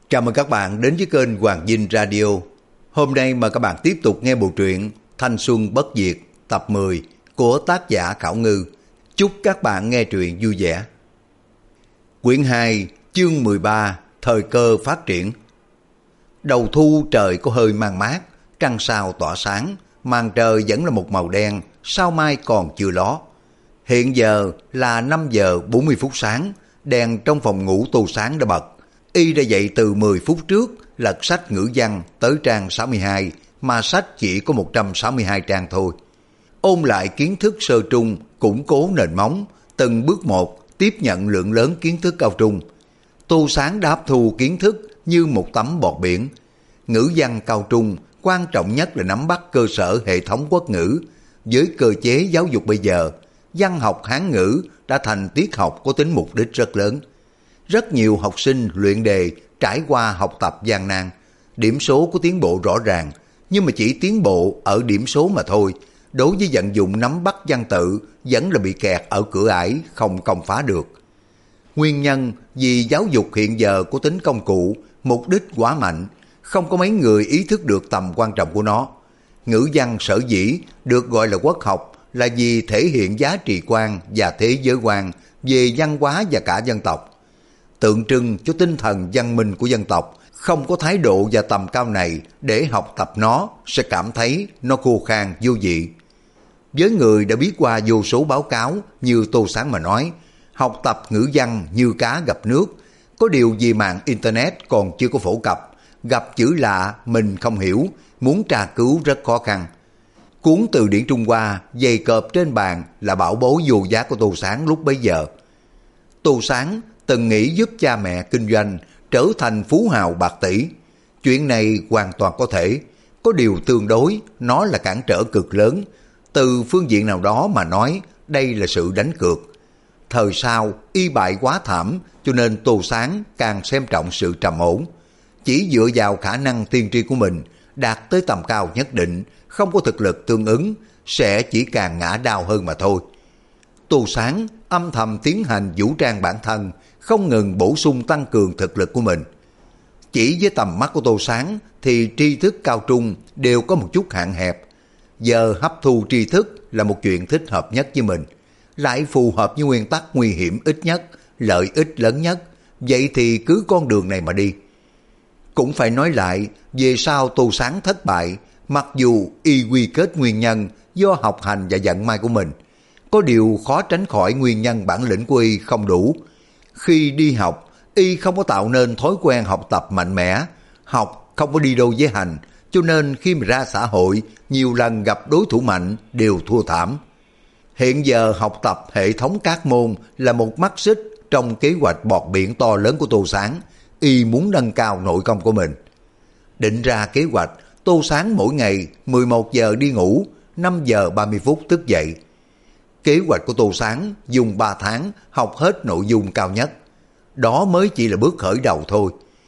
Chào mừng các bạn đến với kênh Hoàng Dinh Radio. Hôm nay mời các bạn tiếp tục nghe bộ truyện Thanh Xuân Bất Diệt tập 10 của tác giả Khảo Ngư. Chúc các bạn nghe truyện vui vẻ. Quyển 2, chương 13, thời cơ phát triển. Đầu thu trời có hơi mang mát, trăng sao tỏa sáng, màn trời vẫn là một màu đen, sao mai còn chưa ló. Hiện giờ là 5 giờ 40 phút sáng, đèn trong phòng ngủ Tô Sáng đã bật. Y đã dậy từ 10 phút trước, lật sách ngữ văn tới trang 62, mà sách chỉ có 162 trang thôi. Ôn lại kiến thức sơ trung, củng cố nền móng, từng bước một tiếp nhận lượng lớn kiến thức cao trung. Tô Sáng đã hấp thu kiến thức như một tấm bọt biển. Ngữ văn cao trung quan trọng nhất là nắm bắt cơ sở hệ thống quốc ngữ. Với cơ chế giáo dục bây giờ, văn học Hán ngữ đã thành tiết học có tính mục đích rất lớn. Rất nhiều học sinh luyện đề trải qua học tập gian nan, điểm số có tiến bộ rõ ràng, nhưng mà chỉ tiến bộ ở điểm số mà thôi. Đối với vận dụng nắm bắt văn tự vẫn là bị kẹt ở cửa ải, không công phá được. Nguyên nhân vì giáo dục hiện giờ có tính công cụ, mục đích quá mạnh, không có mấy người ý thức được tầm quan trọng của nó. Ngữ văn sở dĩ được gọi là quốc học là vì thể hiện giá trị quan và thế giới quan về văn hóa và cả dân tộc. Tượng trưng cho tinh thần văn minh của dân tộc, không có thái độ và tầm cao này để học tập nó sẽ cảm thấy nó khô khan vô vị. Với người đã biết qua vô số báo cáo như Tô Sáng mà nói, học tập ngữ văn như cá gặp nước, có điều gì mạng Internet còn chưa có phổ cập, gặp chữ lạ mình không hiểu, muốn tra cứu rất khó khăn. Cuốn từ điển Trung Hoa dày cộp trên bàn là bảo bối vô giá của Tô Sáng lúc bấy giờ. Tô Sáng từng nghĩ giúp cha mẹ kinh doanh trở thành phú hào bạc tỷ. Chuyện này hoàn toàn có thể, có điều tương đối nó là cản trở cực lớn. Từ phương diện nào đó mà nói, đây là sự đánh cược. Thời sau y bại quá thảm, cho nên Tô Sáng càng xem trọng sự trầm ổn. Chỉ dựa vào khả năng tiên tri của mình đạt tới tầm cao nhất định, không có thực lực tương ứng, sẽ chỉ càng ngã đau hơn mà thôi. Tô Sáng âm thầm tiến hành vũ trang bản thân, không ngừng bổ sung tăng cường thực lực của mình. Chỉ với tầm mắt của Tô Sáng thì tri thức cao trung đều có một chút hạn hẹp. Giờ hấp thu tri thức là một chuyện thích hợp nhất với mình, lại phù hợp với nguyên tắc nguy hiểm ít nhất, lợi ích lớn nhất. Vậy thì cứ con đường này mà đi. Cũng phải nói lại, về sau Tô Sáng thất bại, mặc dù y quy kết nguyên nhân do học hành và vận may của mình, có điều khó tránh khỏi nguyên nhân bản lĩnh của y không đủ. Khi đi học, y không có tạo nên thói quen học tập mạnh mẽ, học không có đi đôi với hành, cho nên khi mà ra xã hội, nhiều lần gặp đối thủ mạnh đều thua thảm. Hiện giờ học tập hệ thống các môn là một mắt xích trong kế hoạch bọt biển to lớn của Tô Sáng, y muốn nâng cao nội công của mình. Định ra kế hoạch, Tô Sáng mỗi ngày 11 giờ đi ngủ, 5 giờ 30 phút thức dậy. Kế hoạch của Tô Sáng dùng 3 tháng học hết nội dung cao nhất. Đó mới chỉ là bước khởi đầu thôi.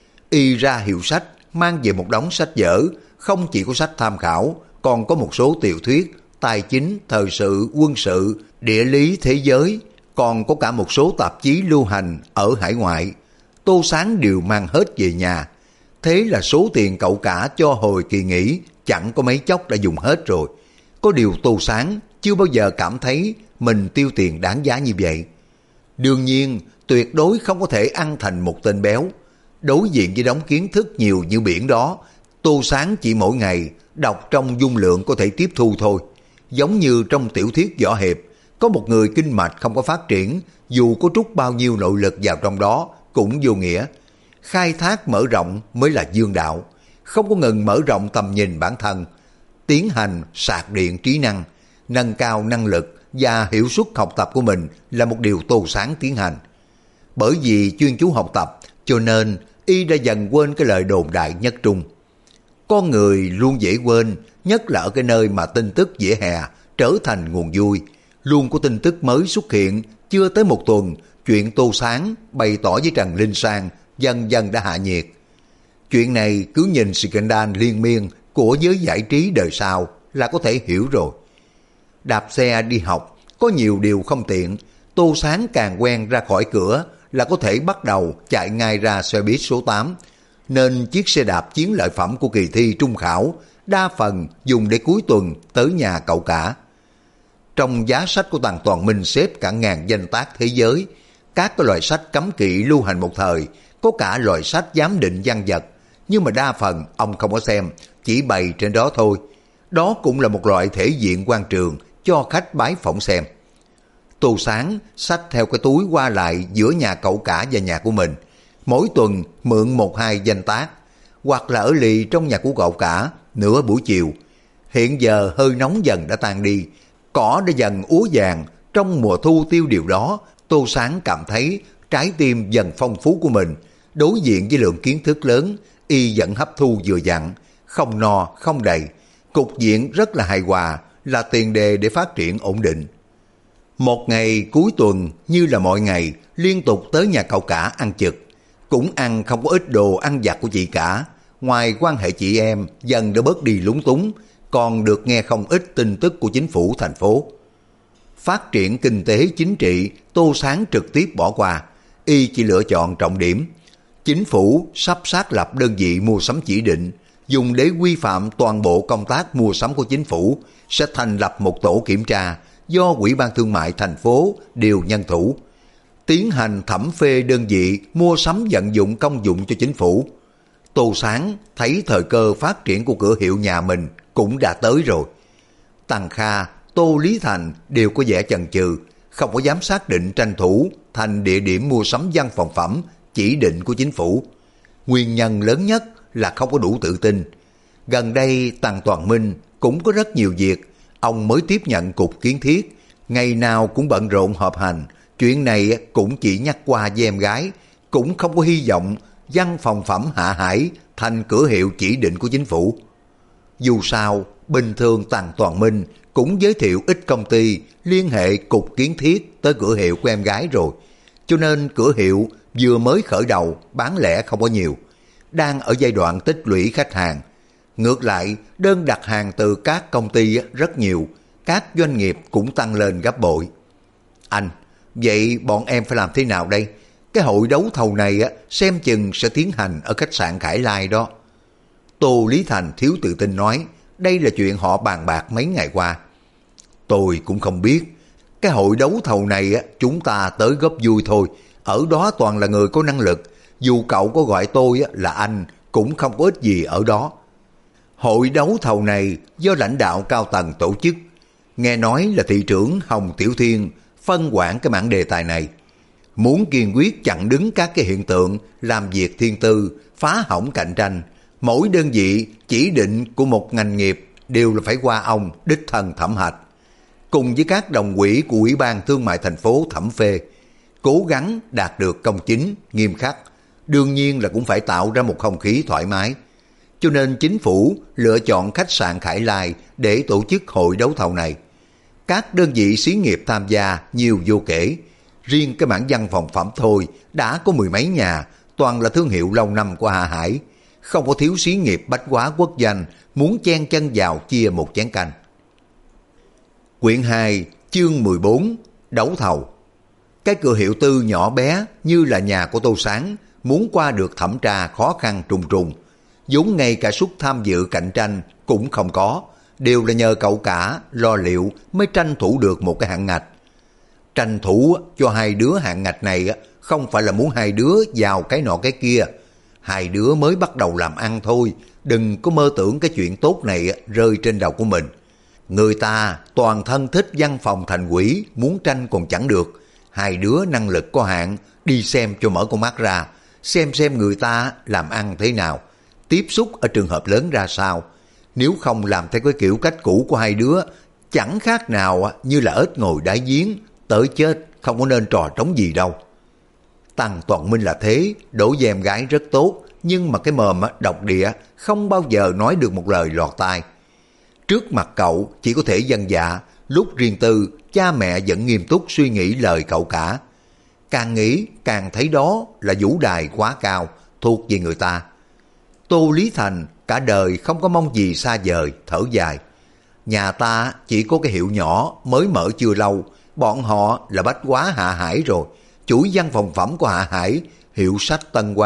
Y ra hiệu sách, mang về một đống sách vở, không chỉ có sách tham khảo, còn có một số tiểu thuyết, tài chính, thời sự, quân sự, địa lý thế giới, còn có cả một số tạp chí lưu hành ở hải ngoại. Tô Sáng đều mang hết về nhà. Thế là số tiền cậu cả cho hồi kỳ nghỉ chẳng có mấy chốc đã dùng hết rồi. Có điều Tô Sáng chưa bao giờ cảm thấy mình tiêu tiền đáng giá như vậy. Đương nhiên, tuyệt đối không có thể ăn thành một tên béo. Đối diện với đống kiến thức nhiều như biển đó, Tô Sáng chỉ mỗi ngày đọc trong dung lượng có thể tiếp thu thôi. Giống như trong tiểu thuyết võ hiệp, có một người kinh mạch không có phát triển, dù có trút bao nhiêu nội lực vào trong đó cũng vô nghĩa. Khai thác mở rộng mới là dương đạo, không có ngừng mở rộng tầm nhìn bản thân, tiến hành sạc điện trí năng, nâng cao năng lực và hiệu suất học tập của mình là một điều Tô Sáng tiến hành. Bởi vì chuyên chú học tập, cho nên y đã dần quên cái lời đồn đại nhất trung. Con người luôn dễ quên, nhất là ở cái nơi mà tin tức vỉa hè trở thành nguồn vui. Luôn có tin tức mới xuất hiện, chưa tới một tuần, chuyện Tô Sáng bày tỏ với Trần Linh Sang dần dần đã hạ nhiệt. Chuyện này cứ nhìn scandal liên miên của giới giải trí đời sau là có thể hiểu rồi. Đạp xe đi học, có nhiều điều không tiện. Tô Sáng càng quen ra khỏi cửa là có thể bắt đầu chạy ngay ra xe buýt số 8. nên chiếc xe đạp chiến lợi phẩm của kỳ thi trung khảo đa phần dùng để cuối tuần tới nhà cậu cả. Trong giá sách của Tần Toàn Minh xếp cả ngàn danh tác thế giới, các cái loại sách cấm kỵ lưu hành một thời, có cả loại sách giám định văn vật, nhưng mà đa phần ông không có xem, chỉ bày trên đó thôi. Đó cũng là một loại thể diện quan trường cho khách bái phỏng xem. Tô Sáng xách theo cái túi qua lại giữa nhà cậu cả và nhà của mình, mỗi tuần mượn một hai danh tác, hoặc là ở lì trong nhà của cậu cả nửa buổi chiều. Hiện giờ hơi nóng dần đã tan đi, cỏ đã dần úa vàng, trong mùa thu tiêu điều đó, Tô Sáng cảm thấy trái tim dần phong phú của mình, đối diện với lượng kiến thức lớn, y vẫn hấp thu vừa dặn, không no không đầy, cục diện rất là hài hòa, là tiền đề để phát triển ổn định. Một ngày cuối tuần như là mọi ngày, liên tục tới nhà cậu cả ăn trực, cũng ăn không có ít đồ ăn vặt của chị cả. Ngoài quan hệ chị em dần đã bớt đi lúng túng, còn được nghe không ít tin tức của chính phủ thành phố. Phát triển kinh tế chính trị, Tô Sáng trực tiếp bỏ qua, y chỉ lựa chọn trọng điểm. Chính phủ sắp xác lập đơn vị mua sắm chỉ định, dùng để quy phạm toàn bộ công tác mua sắm của chính phủ, sẽ thành lập một tổ kiểm tra do Ủy ban Thương mại thành phố điều nhân thủ, tiến hành thẩm phê đơn vị mua sắm vận dụng công dụng cho chính phủ. Tô Sáng thấy thời cơ phát triển của cửa hiệu nhà mình cũng đã tới rồi. Tằng Kha, Tô Lý Thành đều có vẻ chần chừ, không có dám xác định tranh thủ thành địa điểm mua sắm văn phòng phẩm chỉ định của chính phủ. Nguyên nhân lớn nhất là không có đủ tự tin. Gần đây Tần Toàn Minh cũng có rất nhiều việc, ông mới tiếp nhận cục kiến thiết, ngày nào cũng bận rộn họp hành, chuyện này cũng chỉ nhắc qua với em gái, cũng không có hy vọng văn phòng phẩm Hạ Hải thành cửa hiệu chỉ định của chính phủ. Dù sao, bình thường Tần Toàn Minh cũng giới thiệu ít công ty liên hệ cục kiến thiết tới cửa hiệu của em gái rồi, cho nên cửa hiệu vừa mới khởi đầu, bán lẻ không có nhiều, đang ở giai đoạn tích lũy khách hàng. Ngược lại, đơn đặt hàng từ các công ty rất nhiều, các doanh nghiệp cũng tăng lên gấp bội. Anh, vậy bọn em phải làm thế nào đây? Cái hội đấu thầu này xem chừng sẽ tiến hành ở khách sạn Khải Lai đó. Tô Lý Thành thiếu tự tin nói, đây là chuyện họ bàn bạc mấy ngày qua. Tôi cũng không biết, cái hội đấu thầu này chúng ta tới góp vui thôi, ở đó toàn là người có năng lực, dù cậu có gọi tôi là anh cũng không có ích gì ở đó. Hội đấu thầu này do lãnh đạo cao tầng tổ chức, nghe nói là thị trưởng Hồng Tiểu Thiên phân quản cái mảng đề tài này, muốn kiên quyết chặn đứng các cái hiện tượng làm việc thiên tư, phá hỏng cạnh tranh. Mỗi đơn vị chỉ định của một ngành nghiệp đều là phải qua ông đích thân thẩm hạch, cùng với các đồng quỹ của Ủy ban Thương mại thành phố thẩm phê, cố gắng đạt được công chính, nghiêm khắc. Đương nhiên là cũng phải tạo ra một không khí thoải mái. Cho nên chính phủ lựa chọn khách sạn Khải Lai để tổ chức hội đấu thầu này. Các đơn vị xí nghiệp tham gia nhiều vô kể. Riêng cái mảng văn phòng phẩm thôi đã có mười mấy nhà, toàn là thương hiệu lâu năm của Hạ Hải. Không có thiếu xí nghiệp bách hóa quốc danh muốn chen chân vào chia một chén canh. Quyển 2, chương 14, đấu thầu. Cái cửa hiệu tư nhỏ bé như là nhà của Tô Sáng, muốn qua được thẩm tra khó khăn trùng trùng. Vốn ngay cả suất tham dự cạnh tranh cũng không có, đều là nhờ cậu cả lo liệu mới tranh thủ được một cái hạng ngạch. Tranh thủ cho hai đứa hạng ngạch này không phải là muốn hai đứa vào cái nọ cái kia. Hai đứa mới bắt đầu làm ăn thôi, đừng có mơ tưởng cái chuyện tốt này rơi trên đầu của mình. Người ta toàn thân thích văn phòng thành ủy, muốn tranh còn chẳng được. Hai đứa năng lực có hạn, đi xem cho mở con mắt ra, xem người ta làm ăn thế nào, tiếp xúc ở trường hợp lớn ra sao. Nếu không làm theo cái kiểu cách cũ của hai đứa, chẳng khác nào như là ếch ngồi đáy giếng, tới chết không có nên trò trống gì đâu. Tần Toàn Minh là thế, đối với em gái rất tốt, nhưng mà cái mồm độc địa không bao giờ nói được một lời lọt tai. Trước mặt cậu chỉ có thể dân dạ, lúc riêng tư cha mẹ vẫn nghiêm túc suy nghĩ lời cậu cả. Càng nghĩ càng thấy đó là vũ đài quá cao, thuộc về người ta. Tô Lý Thành cả đời không có mong gì xa vời, thở dài. Nhà ta chỉ có cái hiệu nhỏ mới mở chưa lâu, bọn họ là bách hóa Hạ Hải rồi. Chuỗi văn phòng phẩm của Hạ Hải, hiệu sách Tân Hoa,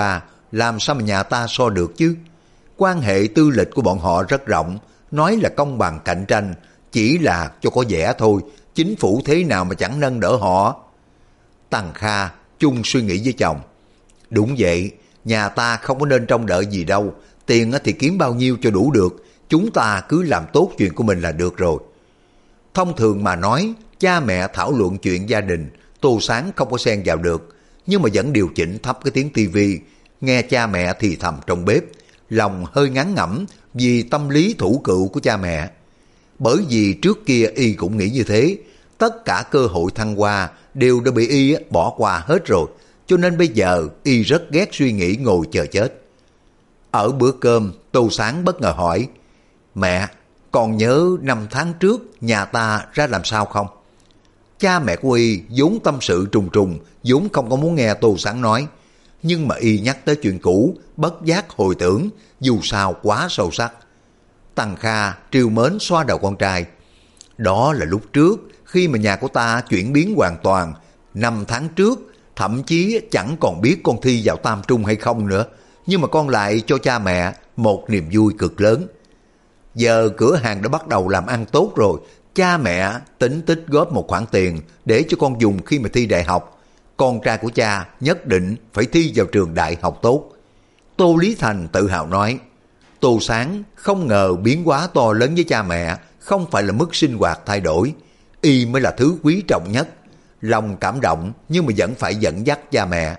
làm sao mà nhà ta so được chứ? Quan hệ tư lịch của bọn họ rất rộng, nói là công bằng cạnh tranh, chỉ là cho có vẻ thôi, chính phủ thế nào mà chẳng nâng đỡ họ. Tằng Kha chung suy nghĩ với chồng. Đúng vậy, nhà ta không có nên trông đợi gì đâu, tiền thì kiếm bao nhiêu cho đủ được, chúng ta cứ làm tốt chuyện của mình là được rồi. Thông thường mà nói, cha mẹ thảo luận chuyện gia đình, Tô Sáng không có xen vào được, nhưng mà vẫn điều chỉnh thấp cái tiếng tivi, nghe cha mẹ thì thầm trong bếp, lòng hơi ngán ngẩm vì tâm lý thủ cựu của cha mẹ. Bởi vì trước kia y cũng nghĩ như thế, tất cả cơ hội thăng hoa đều đã bị y bỏ qua hết rồi, cho nên bây giờ y rất ghét suy nghĩ ngồi chờ chết. Ở bữa cơm, Tô Sáng bất ngờ hỏi, mẹ, còn nhớ 5 tháng trước nhà ta ra làm sao không? Cha mẹ của y vốn tâm sự trùng trùng, vốn không có muốn nghe Tô Sáng nói, nhưng mà y nhắc tới chuyện cũ, bất giác hồi tưởng, dù sao quá sâu sắc. Tằng Kha trìu mến xoa đầu con trai. Đó là lúc trước, khi mà nhà của ta chuyển biến hoàn toàn, 5 tháng trước, thậm chí chẳng còn biết con thi vào tam trung hay không nữa, nhưng mà con lại cho cha mẹ một niềm vui cực lớn. Giờ cửa hàng đã bắt đầu làm ăn tốt rồi, cha mẹ tính tích góp một khoản tiền để cho con dùng khi mà thi đại học. Con trai của cha nhất định phải thi vào trường đại học tốt. Tô Lý Thành tự hào nói. Tô Sáng không ngờ biến hóa to lớn với cha mẹ không phải là mức sinh hoạt thay đổi, y mới là thứ quý trọng nhất. Lòng cảm động nhưng mà vẫn phải dẫn dắt cha mẹ.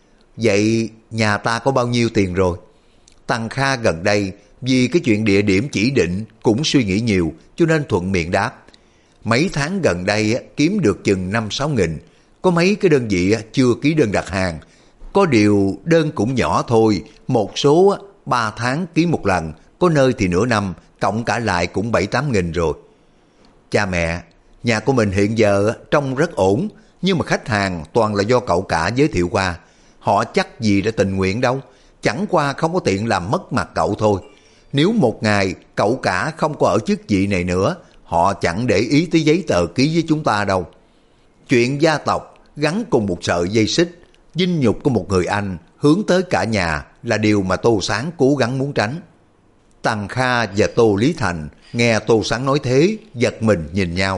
Vậy nhà ta có bao nhiêu tiền rồi? Tằng Kha gần đây vì cái chuyện địa điểm chỉ định cũng suy nghĩ nhiều, cho nên thuận miệng đáp. Mấy tháng gần đây kiếm được chừng 5-6 nghìn, có mấy cái đơn vị chưa ký đơn đặt hàng, có điều đơn cũng nhỏ thôi, một số 3 tháng ký một lần, có nơi thì nửa năm, cộng cả lại cũng 7-8 nghìn rồi. Cha mẹ, nhà của mình hiện giờ trông rất ổn, nhưng mà khách hàng toàn là do cậu cả giới thiệu qua, họ chắc gì đã tình nguyện đâu, chẳng qua không có tiện làm mất mặt cậu thôi. Nếu một ngày cậu cả không có ở chức vị này nữa, họ chẳng để ý tới giấy tờ ký với chúng ta đâu. Chuyện gia tộc gắn cùng một sợi dây xích, vinh nhục của một người anh hướng tới cả nhà là điều mà Tô Sáng cố gắng muốn tránh. Tằng Kha và Tô Lý Thành nghe Tô Sáng nói thế, giật mình nhìn nhau.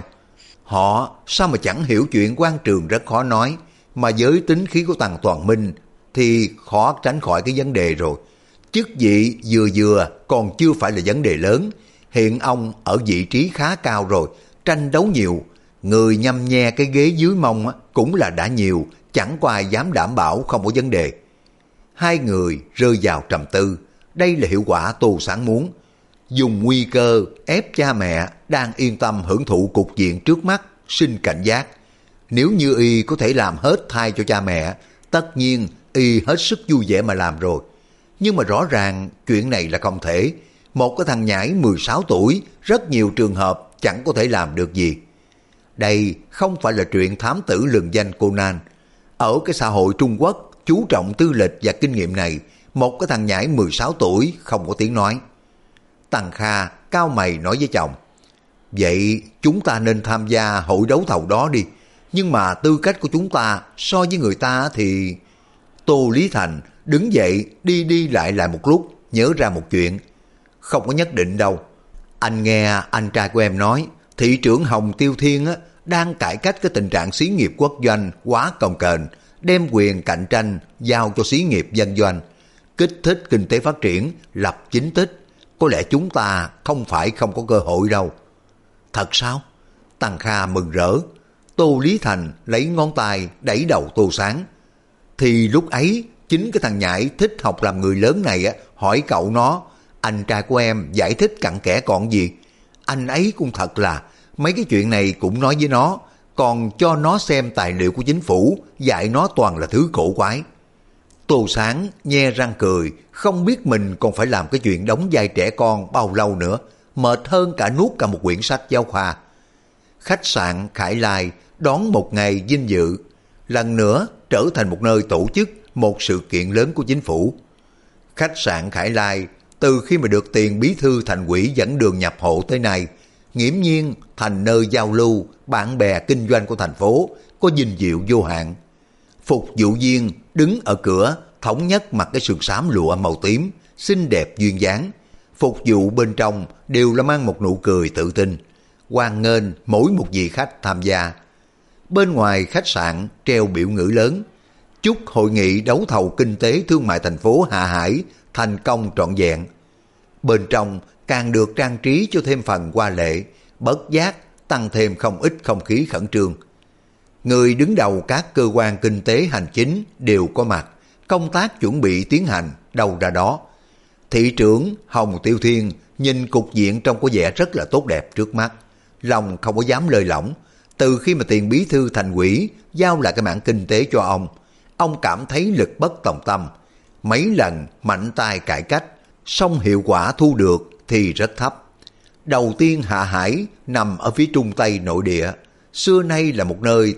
Họ sao mà chẳng hiểu chuyện quan trường rất khó nói, mà với tính khí của Tằng Toàn Minh thì khó tránh khỏi cái vấn đề rồi. Chức vị vừa vừa còn chưa phải là vấn đề lớn, hiện ông ở vị trí khá cao rồi, tranh đấu nhiều, người nhăm nhe cái ghế dưới mông cũng là đã nhiều, chẳng có ai dám đảm bảo không có vấn đề. Hai người rơi vào trầm tư, đây là hiệu quả Tô Sáng muốn. Dùng nguy cơ ép cha mẹ đang yên tâm hưởng thụ cục diện trước mắt, sinh cảnh giác. Nếu như y có thể làm hết thay cho cha mẹ, tất nhiên y hết sức vui vẻ mà làm rồi. Nhưng mà rõ ràng chuyện này là không thể. Một cái thằng nhãi 16 tuổi, rất nhiều trường hợp chẳng có thể làm được gì. Đây không phải là chuyện thám tử lừng danh Conan. Ở cái xã hội Trung Quốc chú trọng tư lịch và kinh nghiệm này, một cái thằng nhãi 16 tuổi không có tiếng nói. Tằng Kha cau mày nói với chồng, vậy chúng ta nên tham gia hội đấu thầu đó đi, nhưng mà tư cách của chúng ta so với người ta thì... Tô Lý Thành đứng dậy đi đi lại lại một lúc, nhớ ra một chuyện. Không có nhất định đâu. Anh nghe anh trai của em nói, thị trưởng Hồng Tiêu Thiên đang cải cách cái tình trạng xí nghiệp quốc doanh quá cồng kềnh, đem quyền cạnh tranh giao cho xí nghiệp dân doanh, kích thích kinh tế phát triển, lập chính tích. Có lẽ chúng ta không phải không có cơ hội đâu. Thật sao? Tằng Kha mừng rỡ. Tô Lý Thành lấy ngón tay đẩy đầu Tô Sáng. Thì lúc ấy chính cái thằng nhãi thích học làm người lớn này hỏi cậu nó, anh trai của em giải thích cặn kẽ còn gì. Anh ấy cũng thật là mấy cái chuyện này cũng nói với nó, còn cho nó xem tài liệu của chính phủ, dạy nó toàn là thứ cổ quái. Tô Sáng nhe răng cười, không biết mình còn phải làm cái chuyện đóng vai trẻ con bao lâu nữa, mệt hơn cả nuốt cả một quyển sách giáo khoa. Khách sạn Khải Lai đón một ngày vinh dự, lần nữa trở thành một nơi tổ chức một sự kiện lớn của chính phủ. Khách sạn Khải Lai từ khi mà được tiền bí thư thành ủy dẫn đường nhập hộ tới nay, nghiễm nhiên thành nơi giao lưu bạn bè kinh doanh của thành phố, có vinh diệu vô hạn. Phục vụ viên đứng ở cửa thống nhất mặc cái sườn xám lụa màu tím, xinh đẹp duyên dáng. Phục vụ bên trong đều là mang một nụ cười tự tin, hoan nghênh mỗi một vị khách tham gia. Bên ngoài khách sạn treo biểu ngữ lớn, chúc hội nghị đấu thầu kinh tế thương mại thành phố Hạ Hải thành công trọn vẹn. Bên trong càng được trang trí cho thêm phần hoa lệ, bất giác tăng thêm không ít không khí khẩn trương. Người đứng đầu các cơ quan kinh tế hành chính đều có mặt, công tác chuẩn bị tiến hành đâu ra đó. Thị trưởng Hồng Tiểu Thiên nhìn cục diện trông có vẻ rất là tốt đẹp trước mắt, lòng không có dám lơi lỏng. Từ khi mà tiền bí thư thành ủy giao lại cái mảng kinh tế cho ông cảm thấy lực bất tòng tâm. Mấy lần mạnh tay cải cách, song hiệu quả thu được thì rất thấp. Đầu tiên Hạ Hải nằm ở phía trung tây nội địa, xưa nay là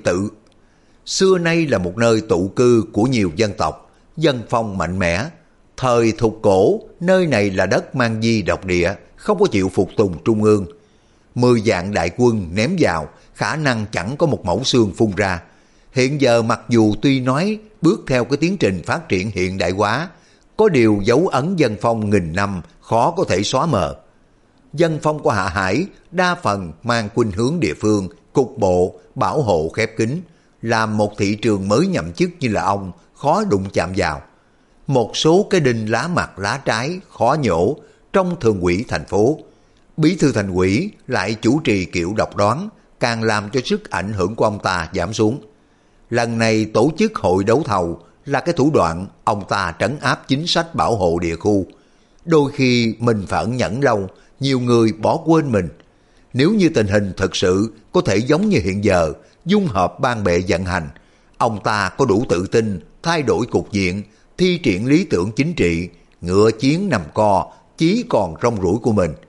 một nơi tụ cư của nhiều dân tộc, dân phong mạnh mẽ. Thời thục cổ, nơi này là đất mang di độc địa, không có chịu phục tùng trung ương. 10 vạn đại quân ném vào, khả năng chẳng có một mẩu xương phun ra. Hiện giờ mặc dù tuy nói bước theo cái tiến trình phát triển hiện đại hóa, có điều dấu ấn dân phong nghìn năm khó có thể xóa mờ. Dân phong của Hạ Hải đa phần mang khuynh hướng địa phương, cục bộ, bảo hộ khép kín, làm một thị trường mới nhậm chức như là ông khó đụng chạm vào. Một số cái đinh lá mặt lá trái khó nhổ trong thường ủy thành phố. Bí thư thành ủy lại chủ trì kiểu độc đoán, càng làm cho sức ảnh hưởng của ông ta giảm xuống. Lần này tổ chức hội đấu thầu là cái thủ đoạn ông ta trấn áp chính sách bảo hộ địa khu. Đôi khi mình phải ẩn nhẫn lâu, nhiều người bỏ quên mình. Nếu như tình hình thực sự có thể giống như hiện giờ, dung hợp ban bệ vận hành, ông ta có đủ tự tin thay đổi cục diện, thi triển lý tưởng chính trị, ngựa chiến nằm co, chí còn rong ruổi của mình.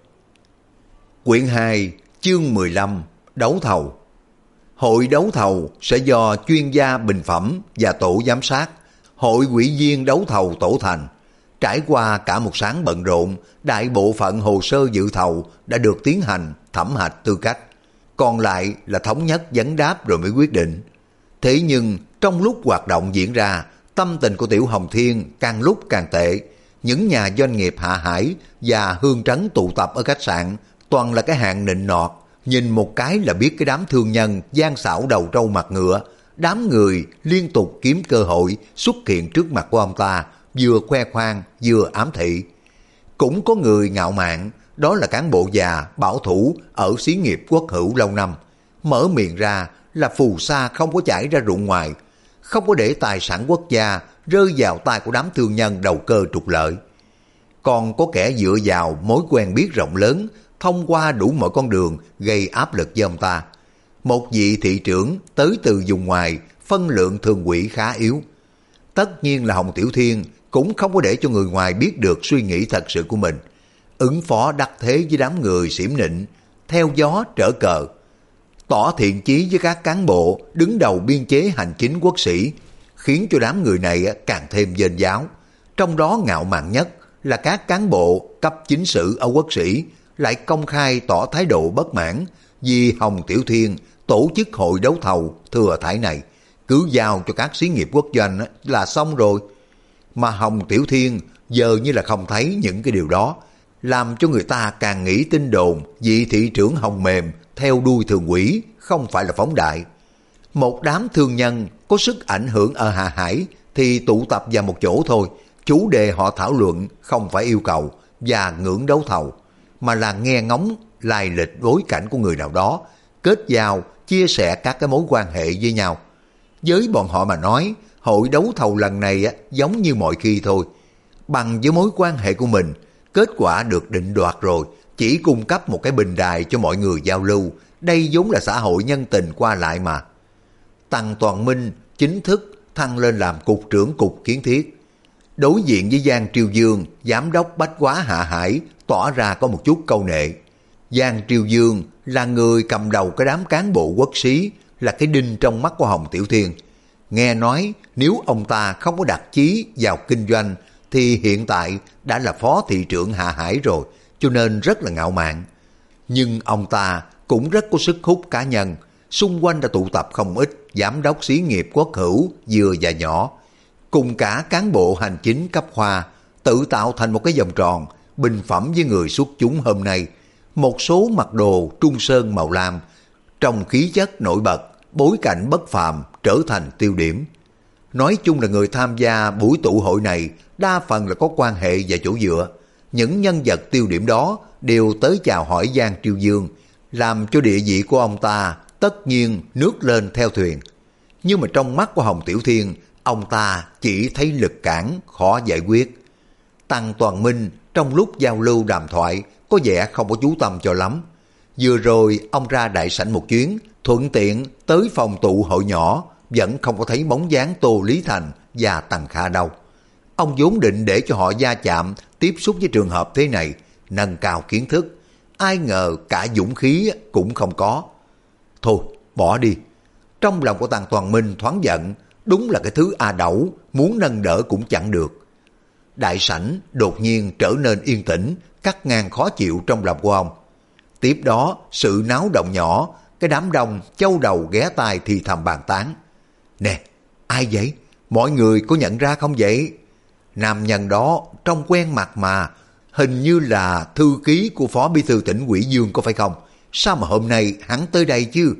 Quyển 2, chương 15, đấu thầu. Hội đấu thầu sẽ do chuyên gia bình phẩm và tổ giám sát, hội ủy viên đấu thầu tổ thành. Trải qua cả một sáng bận rộn, đại bộ phận hồ sơ dự thầu đã được tiến hành thẩm hạch tư cách. Còn lại là thống nhất vấn đáp rồi mới quyết định. Thế nhưng trong lúc hoạt động diễn ra, tâm tình của Tiểu Hồng Thiên càng lúc càng tệ. Những nhà doanh nghiệp Hạ Hải và Hương Trấn tụ tập ở khách sạn toàn là cái hạng nịnh nọt, nhìn một cái là biết cái đám thương nhân gian xảo đầu trâu mặt ngựa. Đám người liên tục kiếm cơ hội xuất hiện trước mặt của ông ta, vừa khoe khoang vừa ám thị. Cũng có người ngạo mạn, đó là cán bộ già bảo thủ ở xí nghiệp quốc hữu lâu năm, mở miệng ra là phù sa không có chảy ra ruộng ngoài, không có để tài sản quốc gia rơi vào tay của đám thương nhân đầu cơ trục lợi. Còn có kẻ dựa vào mối quen biết rộng lớn, thông qua đủ mọi con đường gây áp lực với ông ta. Một vị thị trưởng tới từ vùng ngoài, phân lượng thường ủy khá yếu. Tất nhiên là Hồng Tiểu Thiên cũng không có để cho người ngoài biết được suy nghĩ thật sự của mình. Ứng phó đắc thế với đám người xỉm nịnh, theo gió trở cờ. Tỏ thiện chí với các cán bộ đứng đầu biên chế hành chính quốc sĩ, khiến cho đám người này càng thêm dên giáo. Trong đó ngạo mạn nhất là các cán bộ cấp chính sử ở quốc sĩ lại công khai tỏ thái độ bất mãn vì Hồng Tiểu Thiên tổ chức hội đấu thầu thừa thải này, cứ giao cho các xí nghiệp quốc doanh là xong rồi. Mà Hồng Tiểu Thiên giờ như là không thấy những cái điều đó, làm cho người ta càng nghĩ tin đồn vị thị trưởng Hồng mềm theo đuôi thường ủy không phải là phóng đại. Một đám thương nhân có sức ảnh hưởng ở Hạ Hải thì tụ tập vào một chỗ thôi, chủ đề họ thảo luận không phải yêu cầu và ngưỡng đấu thầu, mà là nghe ngóng lai lịch bối cảnh của người nào đó, kết giao, chia sẻ các cái mối quan hệ với nhau. Với bọn họ mà nói, hội đấu thầu lần này giống như mọi khi thôi. Bằng với mối quan hệ của mình, kết quả được định đoạt rồi, chỉ cung cấp một cái bình đài cho mọi người giao lưu. Đây vốn là xã hội nhân tình qua lại mà. Tăng Toàn Minh chính thức thăng lên làm cục trưởng cục kiến thiết. Đối diện với Giang Triều Dương, giám đốc Bách Hóa Hạ Hải, tỏ ra có một chút câu nệ. Giang Triều Dương là người cầm đầu cái đám cán bộ quốc sĩ, là cái đinh trong mắt của Hồng Tiểu Thiên. Nghe nói nếu ông ta không có đặt chí vào kinh doanh thì hiện tại đã là phó thị trưởng Hạ Hải rồi, cho nên rất là ngạo mạn. Nhưng ông ta cũng rất có sức hút cá nhân, xung quanh đã tụ tập không ít giám đốc xí nghiệp quốc hữu vừa và nhỏ. cùng cả cán bộ hành chính cấp khoa tự tạo thành một cái vòng tròn, bình phẩm với người xuất chúng hôm nay. Một số mặc đồ trung sơn màu lam, trong khí chất nổi bật, bối cảnh bất phàm trở thành tiêu điểm. Nói chung là người tham gia buổi tụ hội này đa phần là có quan hệ và chỗ dựa. Những nhân vật tiêu điểm đó đều tới chào hỏi Giang Triều Dương, làm cho địa vị của ông ta tất nhiên nước lên theo thuyền. Nhưng mà trong mắt của Hồng Tiểu Thiên, ông ta chỉ thấy lực cản khó giải quyết. Tăng Toàn Minh trong lúc giao lưu đàm thoại có vẻ không có chú tâm cho lắm. Vừa rồi ông ra đại sảnh một chuyến, thuận tiện tới phòng tụ hội nhỏ, vẫn không có thấy bóng dáng Tô Lý Thành và Tằng Kha đâu. Ông vốn định để cho họ va chạm, tiếp xúc với trường hợp thế này, nâng cao kiến thức. Ai ngờ cả dũng khí cũng không có. Thôi, bỏ đi. Trong lòng của Tăng Toàn Minh thoáng giận, đúng là cái thứ A Đẩu, muốn nâng đỡ cũng chẳng được. Đại sảnh đột nhiên trở nên yên tĩnh, cắt ngang khó chịu trong lòng của ông. Tiếp đó, sự náo động nhỏ, cái đám đông châu đầu ghé tai thì thầm bàn tán. Nè, ai vậy? Mọi người có nhận ra không vậy? Nam nhân đó trông quen mặt mà, hình như là thư ký của Phó Bí thư tỉnh ủy Dương có phải không? Sao mà hôm nay hắn tới đây chứ?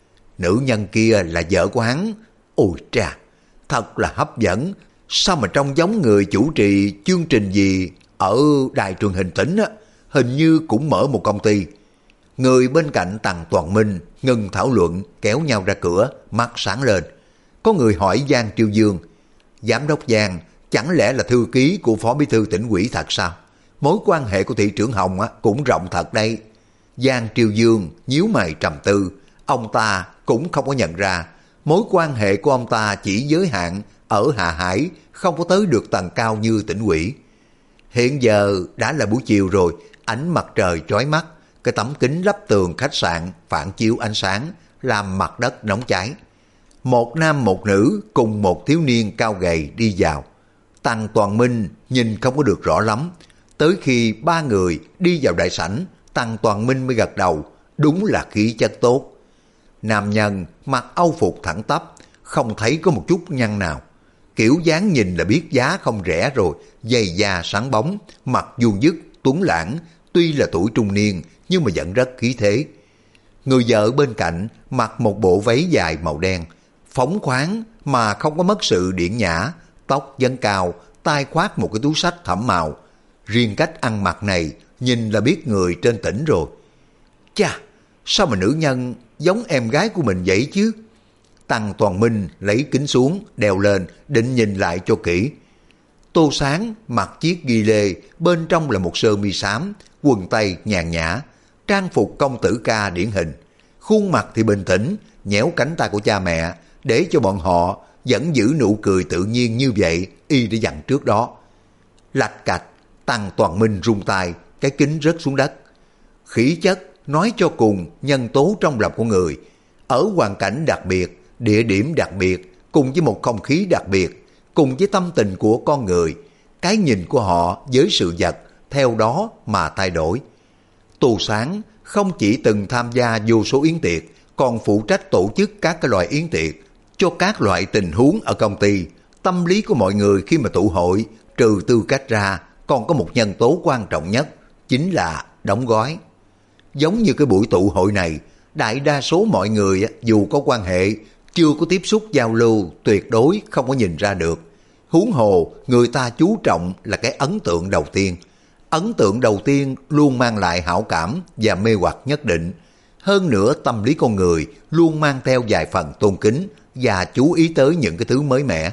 Nữ nhân kia là vợ của hắn. Ôi trà, thật là hấp dẫn. Sao mà trông giống người chủ trì chương trình gì ở đài truyền hình tỉnh á, hình như cũng mở một công ty. Người bên cạnh Tằng Toàn Minh ngừng thảo luận, kéo nhau ra cửa, mắt sáng lên. Có người hỏi Giang Triều Dương, Giám đốc Giang, chẳng lẽ là thư ký của Phó Bí thư tỉnh ủy thật sao? Mối quan hệ của thị trưởng Hồng cũng rộng thật đây. Giang Triều Dương nhíu mày trầm tư, ông ta cũng không có nhận ra. Mối quan hệ của ông ta chỉ giới hạn ở Hạ Hải, không có tới được tầng cao như tỉnh ủy. Hiện giờ đã là buổi chiều rồi, ánh mặt trời chói mắt, cái tấm kính lắp tường khách sạn phản chiếu ánh sáng, làm mặt đất nóng cháy. Một nam một nữ cùng một thiếu niên cao gầy đi vào. Tăng Toàn Minh nhìn không có được rõ lắm. Tới khi ba người đi vào đại sảnh, Tăng Toàn Minh mới gật đầu, đúng là khí chất tốt. Nam nhân mặc âu phục thẳng tắp, không thấy có một chút nhăn nào. Kiểu dáng nhìn là biết giá không rẻ rồi, giày da sáng bóng, mặt vuông vức, tuấn lãng, tuy là tuổi trung niên nhưng mà vẫn rất khí thế. Người vợ bên cạnh mặc một bộ váy dài màu đen, phóng khoáng mà không có mất sự điển nhã, tóc vấn cao, tay khoác một cái túi xách thẫm màu. Riêng cách ăn mặc này nhìn là biết người trên tỉnh rồi. Chà, sao mà nữ nhân giống em gái của mình vậy chứ? Tăng Toàn Minh lấy kính xuống, đeo lên, định nhìn lại cho kỹ. Tô Sáng mặc chiếc ghi lê, bên trong là một sơ mi xám, quần tây nhàn nhã, trang phục công tử ca điển hình. Khuôn mặt thì bình tĩnh, nhéo cánh tay của cha mẹ, để cho bọn họ vẫn giữ nụ cười tự nhiên như vậy, y đã dặn trước đó. Lạch cạch, Tăng Toàn Minh rung tay, cái kính rớt xuống đất. Khí chất nói cho cùng nhân tố trong lòng của người. Ở hoàn cảnh đặc biệt, địa điểm đặc biệt, cùng với một không khí đặc biệt, cùng với tâm tình của con người, cái nhìn của họ với sự vật theo đó mà thay đổi. Tô Sáng không chỉ từng tham gia vô số yến tiệc, còn phụ trách tổ chức các cái loại yến tiệc cho các loại tình huống ở công ty. Tâm lý của mọi người khi mà tụ hội, trừ tư cách ra, còn có một nhân tố quan trọng nhất, chính là đóng gói. Giống như cái buổi tụ hội này, đại đa số mọi người dù có quan hệ, chưa có tiếp xúc giao lưu, tuyệt đối không có nhìn ra được. Huống hồ, người ta chú trọng là cái ấn tượng đầu tiên. Ấn tượng đầu tiên luôn mang lại hảo cảm và mê hoặc nhất định. Hơn nữa, tâm lý con người luôn mang theo vài phần tôn kính và chú ý tới những cái thứ mới mẻ.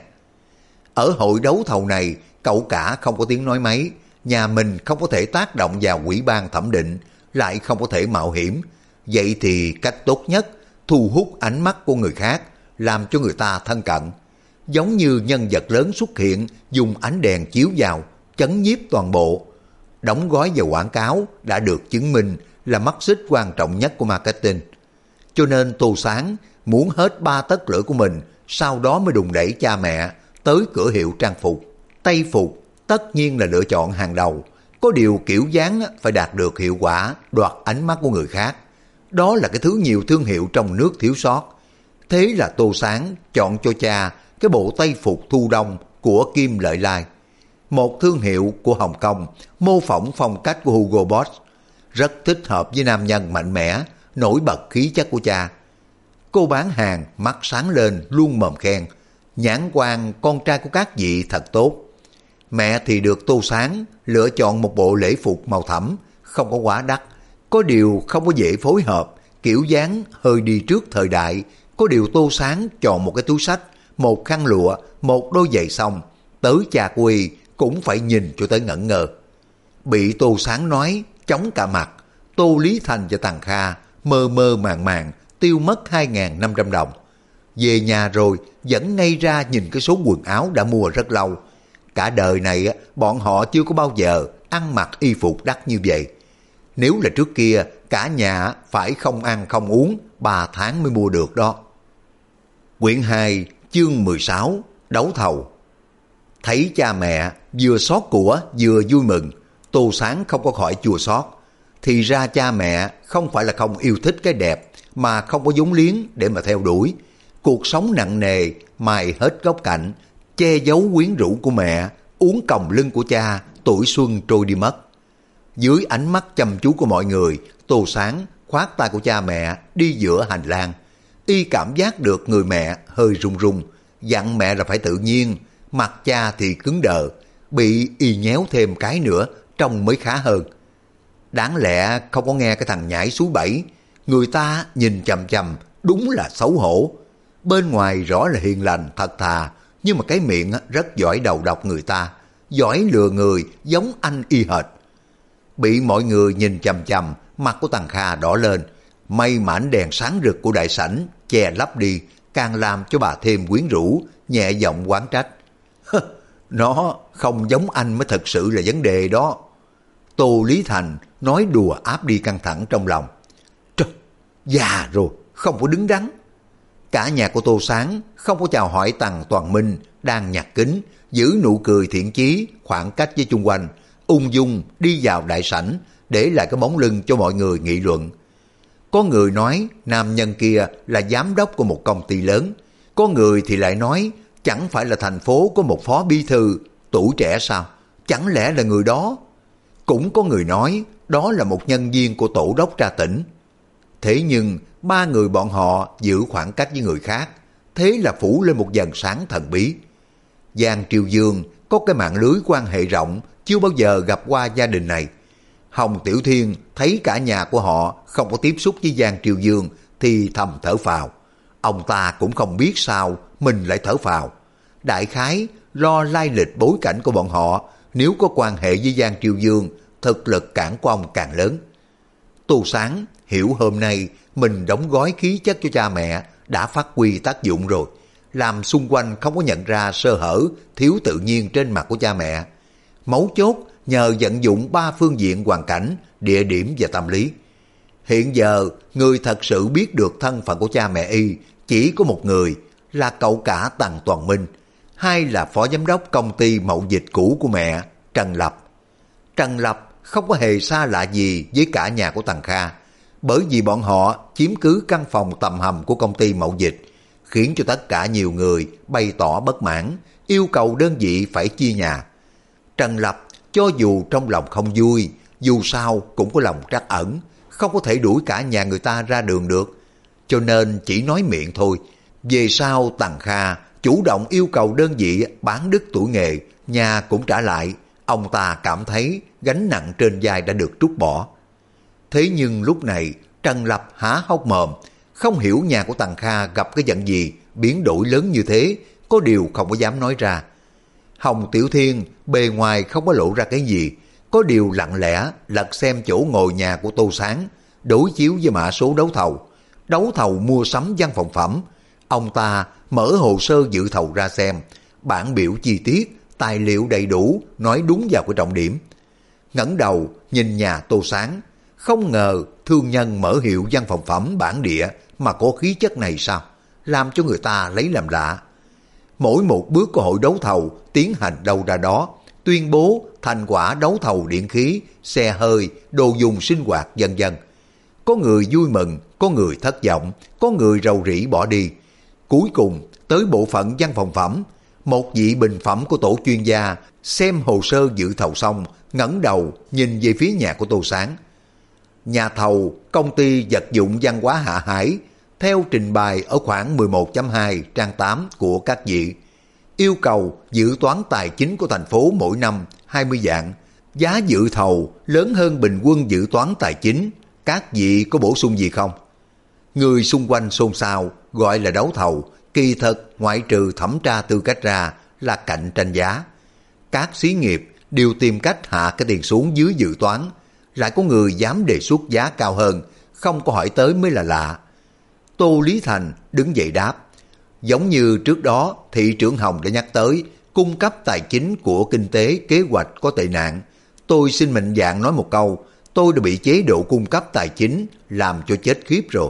Ở hội đấu thầu này, cậu cả không có tiếng nói mấy, nhà mình không có thể tác động vào ủy ban thẩm định, lại không có thể mạo hiểm. Vậy thì cách tốt nhất, thu hút ánh mắt của người khác, làm cho người ta thân cận. Giống như nhân vật lớn xuất hiện, dùng ánh đèn chiếu vào, chấn nhiếp toàn bộ. Đóng gói và quảng cáo đã được chứng minh là mắt xích quan trọng nhất của marketing. Cho nên Tô Sáng muốn hết 3 tấc lưỡi của mình, sau đó mới đùng đẩy cha mẹ tới cửa hiệu trang phục. Tây phục tất nhiên là lựa chọn hàng đầu. Có điều kiểu dáng phải đạt được hiệu quả, đoạt ánh mắt của người khác. Đó là cái thứ nhiều thương hiệu trong nước thiếu sót. Thế là Tô Sáng chọn cho cha cái bộ Tây phục thu đông của Kim Lợi Lai, một thương hiệu của Hồng Kông mô phỏng phong cách của Hugo Boss, rất thích hợp với nam nhân mạnh mẽ, nổi bật khí chất của cha. Cô bán hàng mắt sáng lên luôn mồm khen, nhãn quan con trai của các vị thật tốt. Mẹ thì được Tô Sáng lựa chọn một bộ lễ phục màu thẫm, không có quá đắt, có điều không có dễ phối hợp, kiểu dáng hơi đi trước thời đại. Có điều Tô Sáng chọn một cái túi xách, một khăn lụa, một đôi giày xong, tới cha của y cũng phải nhìn cho tới ngẩn ngơ. Bị Tô Sáng nói chóng cả mặt, Tô Lý Thành và Tằng Kha mơ mơ màng màng tiêu mất 2.500 đồng. Về nhà rồi vẫn ngay ra nhìn cái số quần áo đã mua rất lâu. Cả đời này bọn họ chưa có bao giờ ăn mặc y phục đắt như vậy. Nếu là trước kia, cả nhà phải không ăn không uống 3 tháng mới mua được đó. Quyển 2 chương 16 đấu thầu. Thấy cha mẹ vừa xót của vừa vui mừng, Tô Sáng không có khỏi chua xót. Thì ra cha mẹ không phải là không yêu thích cái đẹp, mà không có vốn liếng để mà theo đuổi. Cuộc sống nặng nề, mài hết góc cạnh, che giấu quyến rũ của mẹ, uống còng lưng của cha, tuổi xuân trôi đi mất. Dưới ánh mắt chăm chú của mọi người, Tô Sáng khoát tay của cha mẹ đi giữa hành lang. Y cảm giác được người mẹ hơi run run, dặn mẹ là phải tự nhiên, mặt cha thì cứng đờ, bị y nhéo thêm cái nữa trông mới khá hơn. Đáng lẽ không có nghe cái thằng nhãi suối bẫy, người ta nhìn chằm chằm đúng là xấu hổ. Bên ngoài rõ là hiền lành thật thà, nhưng mà cái miệng rất giỏi đầu độc người ta, giỏi lừa người giống anh y hệt. Bị mọi người nhìn chằm chằm, mặt của Tằng Kha đỏ lên, may mà ánh đèn sáng rực của đại sảnh che lấp đi, càng làm cho bà thêm quyến rũ, nhẹ giọng oán trách. Nó không giống anh mới thật sự là vấn đề đó. Tô Lý Thành nói đùa áp đi căng thẳng trong lòng. Trời, già rồi, không có đứng đắn. Cả nhà của Tô Sáng không có chào hỏi Tằng Toàn Minh đang nhặt kính, giữ nụ cười thiện chí, khoảng cách với chung quanh, ung dung đi vào đại sảnh, để lại cái bóng lưng cho mọi người nghị luận. Có người nói nam nhân kia là giám đốc của một công ty lớn, có người thì lại nói chẳng phải là thành phố có một phó bí thư tuổi trẻ sao, chẳng lẽ là người đó. Cũng có người nói đó là một nhân viên của tổ đốc tra tỉnh. Thế nhưng ba người bọn họ giữ khoảng cách với người khác, thế là phủ lên một dần sáng thần bí. Giang Triều Dương có cái mạng lưới quan hệ rộng, chưa bao giờ gặp qua gia đình này. Hồng Tiểu Thiên thấy cả nhà của họ không có tiếp xúc với Giang Triều Dương thì thầm thở phào. Ông ta cũng không biết sao mình lại thở phào. Đại khái lo lai lịch bối cảnh của bọn họ, nếu có quan hệ với Giang Triều Dương, thực lực cản của ông càng lớn. Tô Sáng hiểu hôm nay mình đóng gói khí chất cho cha mẹ đã phát huy tác dụng rồi, làm xung quanh không có nhận ra sơ hở, thiếu tự nhiên trên mặt của cha mẹ. Mấu chốt nhờ vận dụng 3 phương diện hoàn cảnh, địa điểm và tâm lý. Hiện giờ, người thật sự biết được thân phận của cha mẹ y chỉ có một người, là cậu cả Tằng Toàn Minh, hai là phó giám đốc công ty mậu dịch cũ của mẹ, Trần Lập. Trần Lập không có hề xa lạ gì với cả nhà của Tằng Kha, bởi vì bọn họ chiếm cứ căn phòng tầm hầm của công ty mậu dịch, khiến cho tất cả nhiều người bày tỏ bất mãn, yêu cầu đơn vị phải chia nhà. Trần Lập cho dù trong lòng không vui, dù sao cũng có lòng trắc ẩn, không có thể đuổi cả nhà người ta ra đường được, cho nên chỉ nói miệng thôi. Về sau Tằng Kha chủ động yêu cầu đơn vị bán đứt tuổi nghề, nhà cũng trả lại. Ông ta cảm thấy gánh nặng trên vai đã được trút bỏ. Thế nhưng lúc này Trần Lập há hốc mồm, không hiểu nhà của Tằng Kha gặp cái giận gì biến đổi lớn như thế, có điều không có dám nói ra. Hồng Tiểu Thiên bề ngoài không có lộ ra cái gì, có điều lặng lẽ lật xem chỗ ngồi nhà của Tô Sáng, đối chiếu với mã số đấu thầu mua sắm văn phòng phẩm. Ông ta mở hồ sơ dự thầu ra xem, bản biểu chi tiết, tài liệu đầy đủ, nói đúng vào cái trọng điểm. Ngẩng đầu nhìn nhà Tô Sáng, không ngờ thương nhân mở hiệu văn phòng phẩm bản địa mà có khí chất này sao, làm cho người ta lấy làm lạ. Mỗi một bước của hội đấu thầu tiến hành đâu ra đó, tuyên bố thành quả đấu thầu điện khí, xe hơi, đồ dùng sinh hoạt vân vân. Có người vui mừng, có người thất vọng, có người rầu rĩ bỏ đi. Cuối cùng tới bộ phận văn phòng phẩm, một vị bình phẩm của tổ chuyên gia xem hồ sơ dự thầu xong, ngẩng đầu nhìn về phía nhà của Tô Sáng. Nhà thầu công ty vật dụng văn hóa Hạ Hải theo trình bày ở khoảng 11.2 trang 8 của các vị, yêu cầu dự toán tài chính của thành phố mỗi năm 20 vạn, giá dự thầu lớn hơn bình quân dự toán tài chính, các vị có bổ sung gì không? Người xung quanh xôn xao, gọi là đấu thầu, kỳ thực ngoại trừ thẩm tra tư cách ra là cạnh tranh giá. Các xí nghiệp đều tìm cách hạ cái tiền xuống dưới dự toán, lại có người dám đề xuất giá cao hơn, không có hỏi tới mới là lạ. Tô Lý Thành đứng dậy đáp, giống như trước đó thị trưởng Hồng đã nhắc tới, cung cấp tài chính của kinh tế kế hoạch có tệ nạn. Tôi xin mạnh dạn nói một câu, tôi đã bị chế độ cung cấp tài chính làm cho chết khiếp rồi.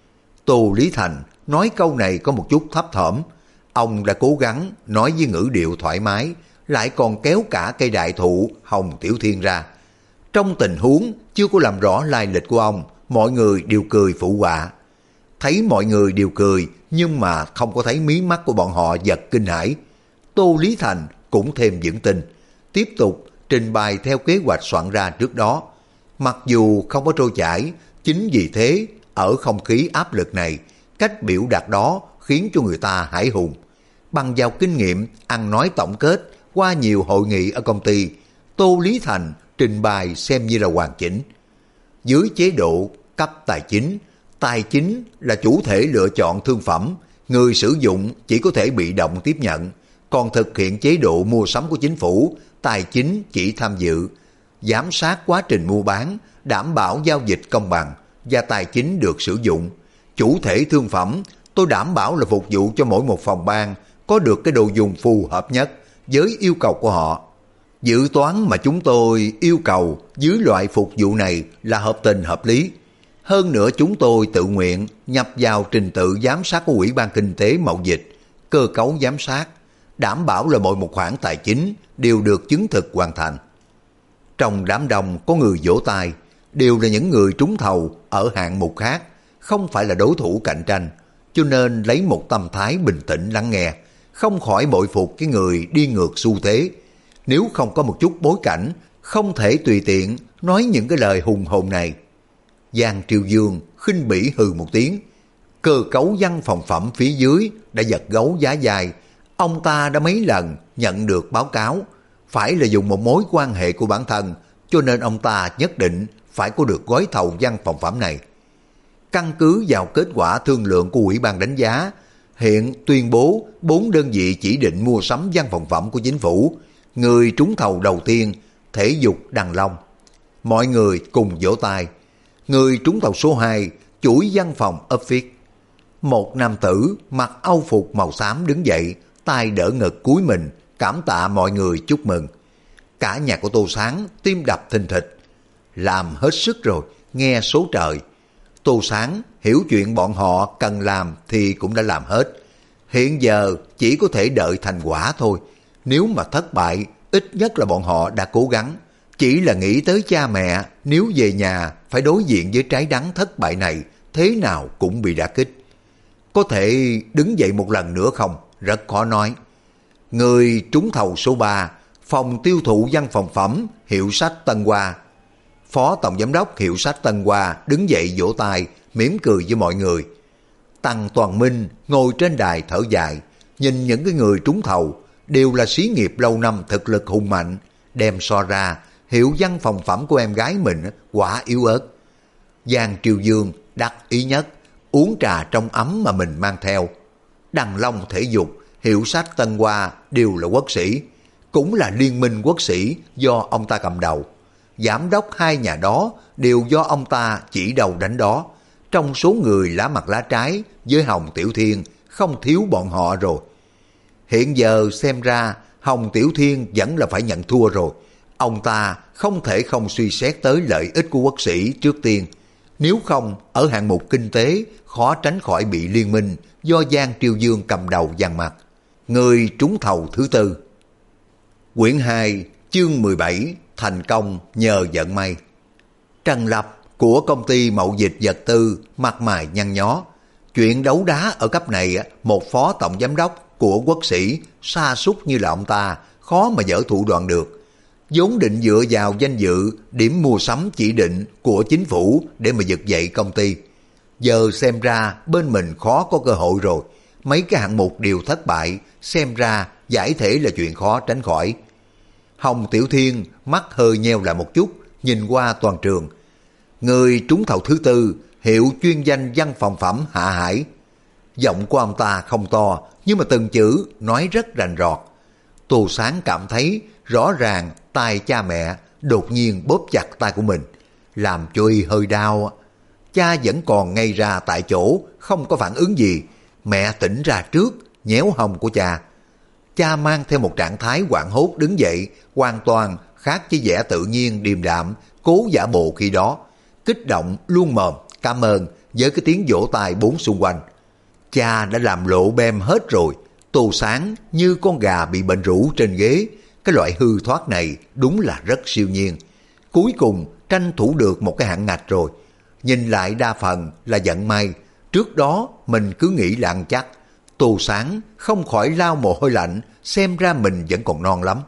Tô Lý Thành nói câu này có một chút thấp thỏm. Ông đã cố gắng nói với ngữ điệu thoải mái, lại còn kéo cả cây đại thụ Hồng Tiểu Thiên ra. Trong tình huống chưa có làm rõ lai lịch của ông, mọi người đều cười phụ họa. Thấy mọi người đều cười, nhưng mà không có thấy mí mắt của bọn họ giật kinh hãi. Tô Lý Thành cũng thêm vững tin, tiếp tục trình bày theo kế hoạch soạn ra trước đó. Mặc dù không có trôi chảy, chính vì thế ở không khí áp lực này, cách biểu đạt đó khiến cho người ta hãi hùng. Bằng vào kinh nghiệm ăn nói tổng kết qua nhiều hội nghị ở công ty, Tô Lý Thành trình bày xem như là hoàn chỉnh. Dưới chế độ cấp tài chính là chủ thể lựa chọn thương phẩm, người sử dụng chỉ có thể bị động tiếp nhận, còn thực hiện chế độ mua sắm của chính phủ, tài chính chỉ tham dự, giám sát quá trình mua bán, đảm bảo giao dịch công bằng và tài chính được sử dụng. Chủ thể thương phẩm, tôi đảm bảo là phục vụ cho mỗi một phòng ban có được cái đồ dùng phù hợp nhất với yêu cầu của họ. Dự toán mà chúng tôi yêu cầu dưới loại phục vụ này là hợp tình hợp lý. Hơn nữa chúng tôi tự nguyện nhập vào trình tự giám sát của Ủy ban Kinh tế Mậu Dịch, cơ cấu giám sát, đảm bảo là mọi một khoản tài chính đều được chứng thực hoàn thành. Trong đám đông có người vỗ tay, đều là những người trúng thầu ở hạng mục khác, không phải là đối thủ cạnh tranh, cho nên lấy một tâm thái bình tĩnh lắng nghe, không khỏi bội phục cái người đi ngược xu thế. Nếu không có một chút bối cảnh, không thể tùy tiện nói những cái lời hùng hồn này. Giang Triều Dương khinh bỉ hừ một tiếng, cơ cấu văn phòng phẩm phía dưới đã giật gấu giá dài. Ông ta đã mấy lần nhận được báo cáo, phải là dùng một mối quan hệ của bản thân, cho nên ông ta nhất định phải có được gói thầu văn phòng phẩm này. Căn cứ vào kết quả thương lượng của Ủy ban đánh giá, hiện tuyên bố 4 đơn vị chỉ định mua sắm văn phòng phẩm của chính phủ. Người trúng thầu đầu tiên, thể dục Đằng Long. Mọi người cùng vỗ tay. Người trúng thầu số 2, chuỗi văn phòng office. Một nam tử mặc âu phục màu xám đứng dậy, tay đỡ ngực cúi mình, cảm tạ mọi người chúc mừng. Cả nhà của Tô Sáng tim đập thình thịch. Làm hết sức rồi, nghe số trời. Tô Sáng hiểu chuyện bọn họ cần làm thì cũng đã làm hết. Hiện giờ chỉ có thể đợi thành quả thôi. Nếu mà thất bại, ít nhất là bọn họ đã cố gắng. Chỉ là nghĩ tới cha mẹ, nếu về nhà phải đối diện với trái đắng thất bại này, thế nào cũng bị đả kích. Có thể đứng dậy một lần nữa không? Rất khó nói. Người trúng thầu số 3, phòng tiêu thụ văn phòng phẩm, hiệu sách Tân Hoa. Phó Tổng Giám đốc hiệu sách Tân Hoa đứng dậy vỗ tay, mỉm cười với mọi người. Tăng Toàn Minh ngồi trên đài thở dài, nhìn những cái người trúng thầu, đều là xí nghiệp lâu năm thực lực hùng mạnh, đem so ra, hiệu văn phòng phẩm của em gái mình quả yếu ớt. Giang Triều Dương đắc ý nhất, uống trà trong ấm mà mình mang theo. Đằng Long thể dục, hiệu sách Tân Hoa đều là quốc sĩ, cũng là liên minh quốc sĩ do ông ta cầm đầu. Giám đốc hai nhà đó đều do ông ta chỉ đầu đánh đó. Trong số người lá mặt lá trái với Hồng Tiểu Thiên không thiếu bọn họ rồi. Hiện giờ xem ra Hồng Tiểu Thiên vẫn là phải nhận thua rồi. Ông ta không thể không suy xét tới lợi ích của quốc sĩ trước tiên. Nếu không, ở hạng mục kinh tế khó tránh khỏi bị liên minh do Giang Triều Dương cầm đầu dằn mặt. Người trúng thầu thứ tư. Quyển 2, chương 17, thành công nhờ vận may. Trần Lập của công ty Mậu Dịch Vật Tư mặt mày nhăn nhó. Chuyện đấu đá ở cấp này, một phó tổng giám đốc của quốc sĩ sa sút như là ông ta, khó mà dở thủ đoạn được. Vốn định dựa vào danh dự, điểm mua sắm chỉ định của chính phủ để mà vực dậy công ty. Giờ xem ra bên mình khó có cơ hội rồi. Mấy cái hạng mục đều thất bại, xem ra giải thể là chuyện khó tránh khỏi. Hồng Tiểu Thiên mắt hơi nheo lại một chút, nhìn qua toàn trường. Người trúng thầu thứ tư, hiệu chuyên danh văn phòng phẩm Hạ Hải. Giọng của ông ta không to, nhưng mà từng chữ nói rất rành rọt. Tô Sáng cảm thấy rõ ràng tay cha mẹ đột nhiên bóp chặt tay của mình, làm cho y hơi đau. Cha vẫn còn ngây ra tại chỗ, không có phản ứng gì. Mẹ tỉnh ra trước, nhéo hông của cha. Cha mang theo một trạng thái hoảng hốt đứng dậy, hoàn toàn khác với vẻ tự nhiên điềm đạm, cố giả bộ khi đó. Kích động luôn mồm, cảm ơn với cái tiếng vỗ tay bốn xung quanh. Cha đã làm lộ bem hết rồi. Tô Sáng như con gà bị bệnh rũ trên ghế. Cái loại hư thoát này đúng là rất siêu nhiên. Cuối cùng tranh thủ được một cái hạng ngạch rồi. Nhìn lại đa phần là vận may. Trước đó mình cứ nghĩ là ăn chắc. Tô Sáng không khỏi lao mồ hôi lạnh, xem ra mình vẫn còn non lắm.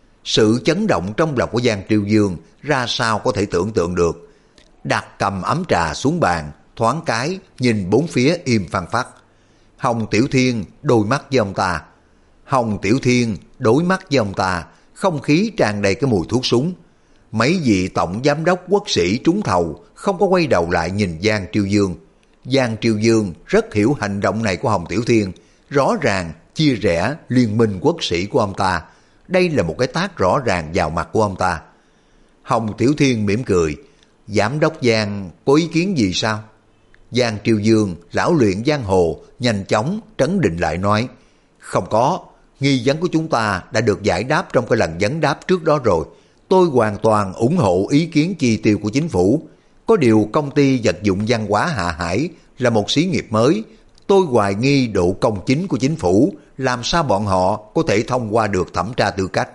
Sự chấn động trong lòng của Giang Triều Dương ra sao có thể tưởng tượng được. Đặt cầm ấm trà xuống bàn, thoáng cái nhìn bốn phía im phăng phắc. Hồng Tiểu Thiên đôi mắt với ông ta. Hồng Tiểu Thiên đối mắt với ông ta, không khí tràn đầy cái mùi thuốc súng. Mấy vị tổng giám đốc quốc sĩ trúng thầu không có quay đầu lại nhìn Giang Triều Dương. Giang Triều Dương rất hiểu hành động này của Hồng Tiểu Thiên, rõ ràng chia rẽ liên minh quốc sĩ của ông ta. Đây là một cái tát rõ ràng vào mặt của ông ta. Hồng Tiểu Thiên mỉm cười, giám đốc Giang có ý kiến gì sao? Giang Triều Dương, lão luyện giang hồ, nhanh chóng trấn định lại nói, không có, nghi vấn của chúng ta đã được giải đáp trong cái lần vấn đáp trước đó rồi. Tôi hoàn toàn ủng hộ ý kiến chi tiêu của chính phủ. Có điều công ty vật dụng văn hóa Hạ Hải là một xí nghiệp mới. Tôi hoài nghi độ công chính của chính phủ, làm sao bọn họ có thể thông qua được thẩm tra tư cách.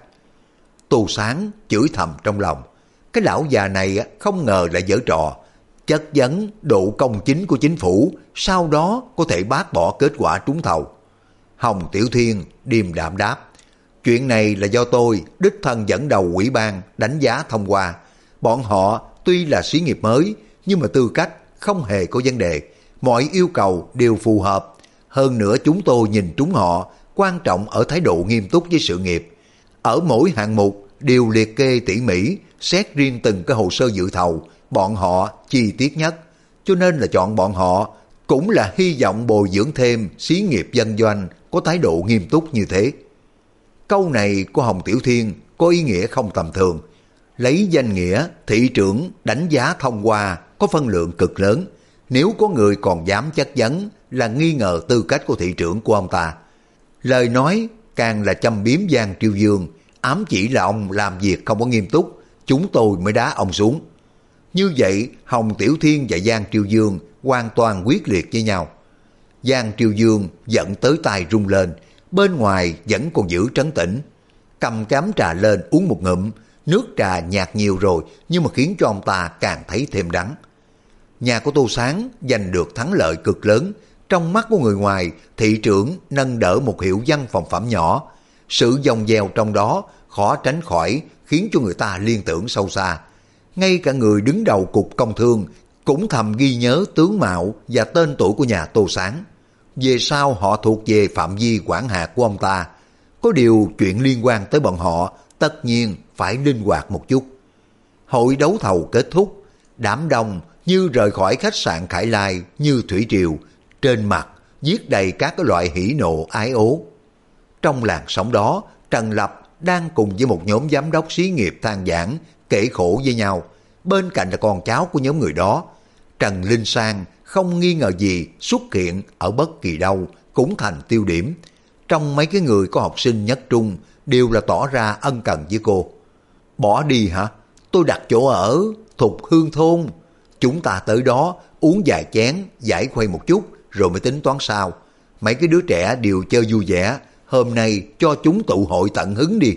Tô Sáng chửi thầm trong lòng, cái lão già này không ngờ lại giở trò, chất vấn độ công chính của chính phủ, sau đó có thể bác bỏ kết quả trúng thầu. Hồng Tiểu Thiên điềm đạm đáp, chuyện này là do tôi đích thân dẫn đầu ủy ban đánh giá thông qua. Bọn họ tuy là xí nghiệp mới, nhưng mà tư cách không hề có vấn đề, mọi yêu cầu đều phù hợp. Hơn nữa chúng tôi nhìn trúng họ, quan trọng ở thái độ nghiêm túc với sự nghiệp. Ở mỗi hạng mục đều liệt kê tỉ mỉ, xét riêng từng cái hồ sơ dự thầu, bọn họ chi tiết nhất. Cho nên là chọn bọn họ, cũng là hy vọng bồi dưỡng thêm xí nghiệp dân doanh có thái độ nghiêm túc như thế. Câu này của Hồng Tiểu Thiên có ý nghĩa không tầm thường. Lấy danh nghĩa thị trưởng đánh giá thông qua có phân lượng cực lớn. Nếu có người còn dám chất vấn là nghi ngờ tư cách của thị trưởng của ông ta. Lời nói càng là châm biếm Giang Triều Dương, ám chỉ là ông làm việc không có nghiêm túc, chúng tôi mới đá ông xuống. Như vậy Hồng Tiểu Thiên và Giang Triều Dương hoàn toàn quyết liệt với nhau. Giang Triều Dương giận tới tay rung lên, bên ngoài vẫn còn giữ trấn tĩnh. Cầm cám trà lên uống một ngụm, nước trà nhạt nhiều rồi nhưng mà khiến cho ông ta càng thấy thêm đắng. Nhà của Tô Sáng giành được thắng lợi cực lớn. Trong mắt của người ngoài, thị trưởng nâng đỡ một hiệu văn phòng phẩm nhỏ. Sự dòng dèo trong đó khó tránh khỏi khiến cho người ta liên tưởng sâu xa. Ngay cả người đứng đầu cục công thương cũng thầm ghi nhớ tướng mạo và tên tuổi của nhà Tô Sáng. Về sau họ thuộc về phạm vi quản hạt của ông ta. Có điều chuyện liên quan tới bọn họ tất nhiên phải linh hoạt một chút. Hội đấu thầu kết thúc, đám đông như rời khỏi khách sạn Khải Lai như thủy triều, trên mặt viết đầy các cái loại hỉ nộ ái ố. Trong làn sóng đó, Trần Lập đang cùng với một nhóm giám đốc xí nghiệp than vãn kể khổ với nhau. Bên cạnh là con cháu của nhóm người đó. Trần Linh Sang không nghi ngờ gì xuất hiện ở bất kỳ đâu cũng thành tiêu điểm. Trong mấy cái người có học sinh nhất trung đều là tỏ ra ân cần với cô. Bỏ đi hả? Tôi đặt chỗ ở Thục Hương Thôn. Chúng ta tới đó uống vài chén, giải khuây một chút rồi mới tính toán sau. Mấy cái đứa trẻ đều chơi vui vẻ, hôm nay cho chúng tụ hội tận hứng đi.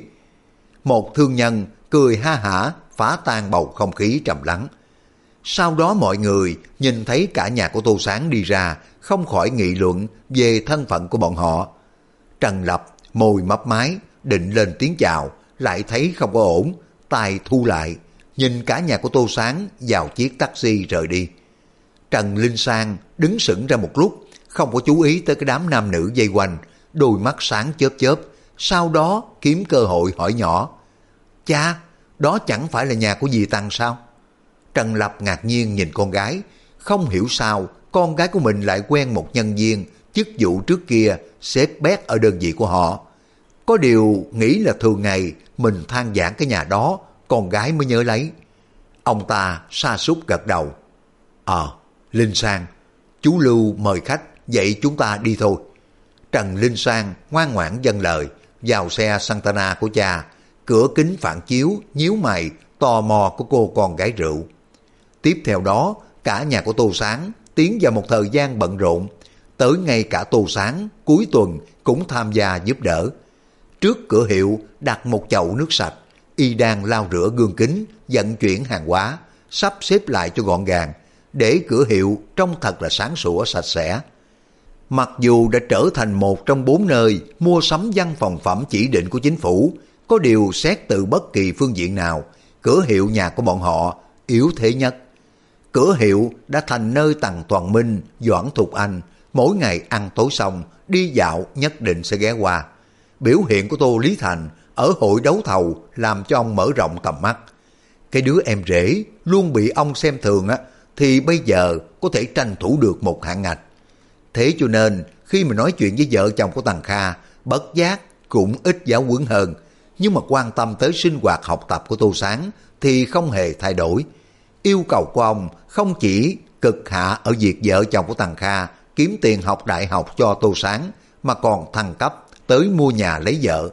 Một thương nhân cười ha hả phá tan bầu không khí trầm lắng. Sau đó mọi người nhìn thấy cả nhà của Tô Sáng đi ra, không khỏi nghị luận về thân phận của bọn họ. Trần Lập môi mấp máy, định lên tiếng chào, lại thấy không có ổn, tay thu lại, nhìn cả nhà của Tô Sáng vào chiếc taxi rời đi. Trần Linh Sang đứng sững ra một lúc, không có chú ý tới cái đám nam nữ vây quanh, đôi mắt sáng chớp chớp, sau đó kiếm cơ hội hỏi nhỏ: Cha, đó chẳng phải là nhà của dì Tăng sao? Trần Lập ngạc nhiên nhìn con gái, không hiểu sao con gái của mình lại quen một nhân viên chức vụ trước kia xếp bét ở đơn vị của họ. Có điều nghĩ là thường ngày mình than vãn cái nhà đó, con gái mới nhớ lấy. Ông ta sa sút gật đầu. Linh Sang, chú Lưu mời khách, vậy chúng ta đi thôi. Trần Linh Sang ngoan ngoãn vâng lời, vào xe Santana của cha, cửa kính phản chiếu, nhíu mày, tò mò của cô con gái rượu. Tiếp theo đó, cả nhà của Tô Sáng tiến vào một thời gian bận rộn, tới ngay cả Tô Sáng cuối tuần cũng tham gia giúp đỡ. Trước cửa hiệu đặt một chậu nước sạch, y đang lau rửa gương kính, vận chuyển hàng hóa, sắp xếp lại cho gọn gàng, để cửa hiệu trông thật là sáng sủa sạch sẽ. Mặc dù đã trở thành một trong 4 nơi mua sắm văn phòng phẩm chỉ định của chính phủ, có điều xét từ bất kỳ phương diện nào, cửa hiệu nhà của bọn họ yếu thế nhất. Cửa hiệu đã thành nơi Tằng Toàn Minh, Doãn Thục Anh mỗi ngày ăn tối xong đi dạo nhất định sẽ ghé qua. Biểu hiện của Tô Lý Thành ở hội đấu thầu làm cho ông mở rộng tầm mắt. Cái đứa em rể luôn bị ông xem thường thì bây giờ có thể tranh thủ được một hạng ngạch. Thế cho nên khi mà nói chuyện với vợ chồng của Tằng Kha, bất giác cũng ít giáo huấn hơn, nhưng mà quan tâm tới sinh hoạt học tập của Tô Sáng thì không hề thay đổi. Yêu cầu của ông không chỉ cực hạ ở việc vợ chồng của Tằng Kha kiếm tiền học đại học cho Tô Sáng, mà còn thăng cấp tới mua nhà lấy vợ.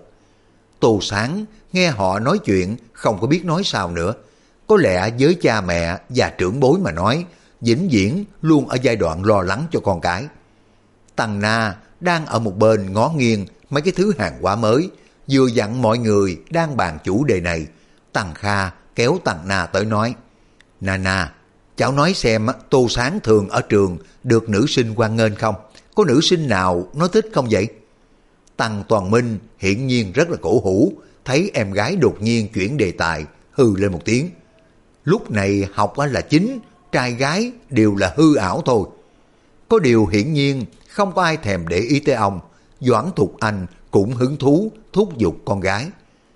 Tô Sáng nghe họ nói chuyện không có biết nói sao nữa. Có lẽ với cha mẹ và trưởng bối mà nói, vĩnh viễn luôn ở giai đoạn lo lắng cho con cái. Tằng Na đang ở một bên ngó nghiêng mấy cái thứ hàng hóa mới, vừa dặn mọi người đang bàn chủ đề này. Tằng Kha kéo Tằng Na tới nói: Nana, cháu nói xem Tô Sáng thường ở trường được nữ sinh hoan nghênh không? Có nữ sinh nào nó thích không vậy? Tằng Toàn Minh hiển nhiên rất là cổ hủ, thấy em gái đột nhiên chuyển đề tài, hừ lên một tiếng. Lúc này học là chính, trai gái đều là hư ảo thôi. Có điều hiển nhiên không có ai thèm để ý tới ông. Doãn Thục Anh cũng hứng thú thúc giục con gái.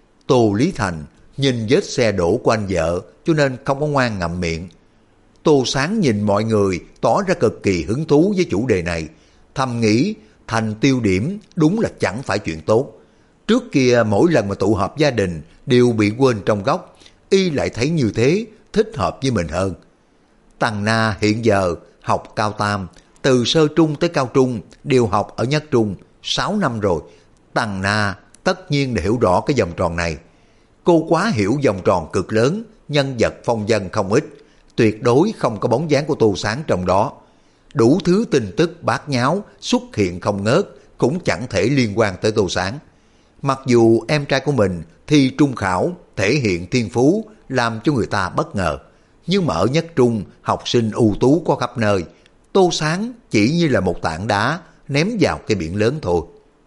Tô Lý Thành nhìn vết xe đổ của anh vợ cho nên không có ngoan ngậm miệng. Tô Sáng nhìn mọi người tỏ ra cực kỳ hứng thú với chủ đề này, thầm nghĩ thành tiêu điểm đúng là chẳng phải chuyện tốt. Trước kia mỗi lần mà tụ họp gia đình đều bị quên trong góc, y lại thấy như thế thích hợp với mình hơn. Tằng Na hiện giờ học cao tam, từ sơ trung tới cao trung đều học ở nhất trung 6 năm rồi. Tằng Na tất nhiên đã hiểu rõ cái vòng tròn này. Cô quá hiểu vòng tròn cực lớn, nhân vật phong vân không ít, tuyệt đối không có bóng dáng của Tô Sáng trong đó. Đủ thứ tin tức bát nháo xuất hiện không ngớt, cũng chẳng thể liên quan tới Tô Sáng. Mặc dù em trai của mình thi trung khảo thể hiện thiên phú làm cho người ta bất ngờ, nhưng mà ở nhất trung học sinh ưu tú có khắp nơi, Tô Sáng chỉ như là một tảng đá ném vào cái biển lớn thôi.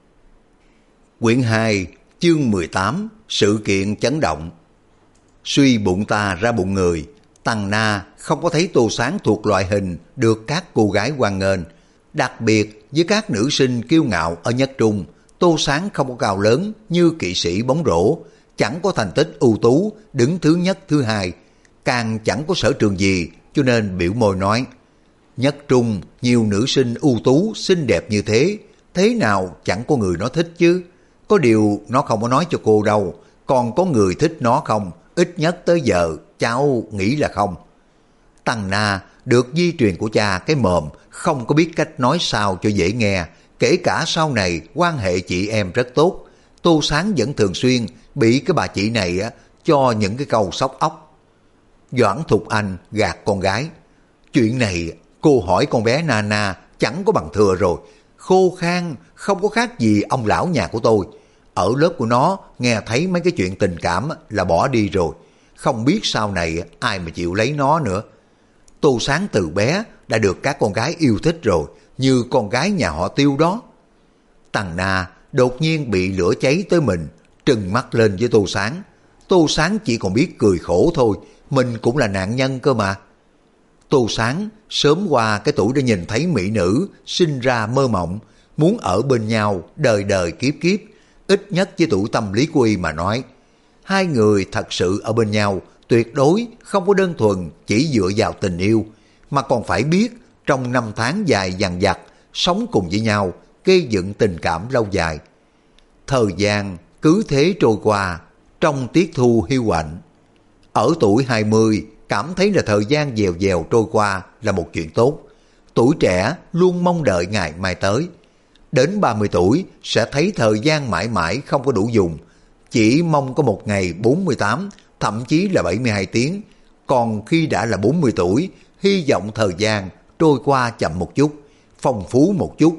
Quyển 2 chương 18 sự kiện chấn động. Suy bụng ta ra bụng người, Tằng Na không có thấy Tô Sáng thuộc loại hình được các cô gái hoan nghênh. Đặc biệt với các nữ sinh kiêu ngạo ở nhất trung, Tô Sáng không có cao lớn như kỵ sĩ bóng rổ, chẳng có thành tích ưu tú đứng thứ nhất thứ hai, càng chẳng có sở trường gì, cho nên biểu môi nói: nhất trung nhiều nữ sinh ưu tú xinh đẹp như thế, thế nào chẳng có người nó thích chứ. Có điều nó không có nói cho cô đâu, còn có người thích nó không? Ít nhất tới giờ cháu nghĩ là không. Tằng Na được di truyền của cha cái mồm, không có biết cách nói sao cho dễ nghe, kể cả sau này quan hệ chị em rất tốt. Tô Sáng vẫn thường xuyên bị cái bà chị này cho những cái câu sóc óc. Doãn Thục Anh gạt con gái: chuyện này cô hỏi con bé Nana chẳng có bằng thừa rồi, khô khan không có khác gì ông lão nhà của tôi. Ở lớp của nó nghe thấy mấy cái chuyện tình cảm là bỏ đi rồi, không biết sau này ai mà chịu lấy nó nữa. Tô Sáng từ bé đã được các con gái yêu thích rồi, như con gái nhà họ Tiêu đó. Tằng Na đột nhiên bị lửa cháy tới mình, trừng mắt lên với Tô Sáng. Tô Sáng chỉ còn biết cười khổ thôi, mình cũng là nạn nhân cơ mà. Tô Sáng sớm qua cái tuổi đã nhìn thấy mỹ nữ, sinh ra mơ mộng, muốn ở bên nhau đời đời kiếp kiếp. Ít nhất với tuổi tâm lý của y mà nói, hai người thật sự ở bên nhau tuyệt đối không có đơn thuần chỉ dựa vào tình yêu, mà còn phải biết trong năm tháng dài dằng dặc sống cùng với nhau, gây dựng tình cảm lâu dài. Thời gian cứ thế trôi qua trong tiết thu hiu quạnh. Ở tuổi 20 cảm thấy là thời gian dèo dèo trôi qua là một chuyện tốt. Tuổi trẻ luôn mong đợi ngày mai tới. Đến 30 tuổi sẽ thấy thời gian mãi mãi không có đủ dùng. Chỉ mong có một ngày 48, thậm chí là 72 tiếng. Còn khi đã là 40 tuổi, hy vọng thời gian trôi qua chậm một chút, phong phú một chút.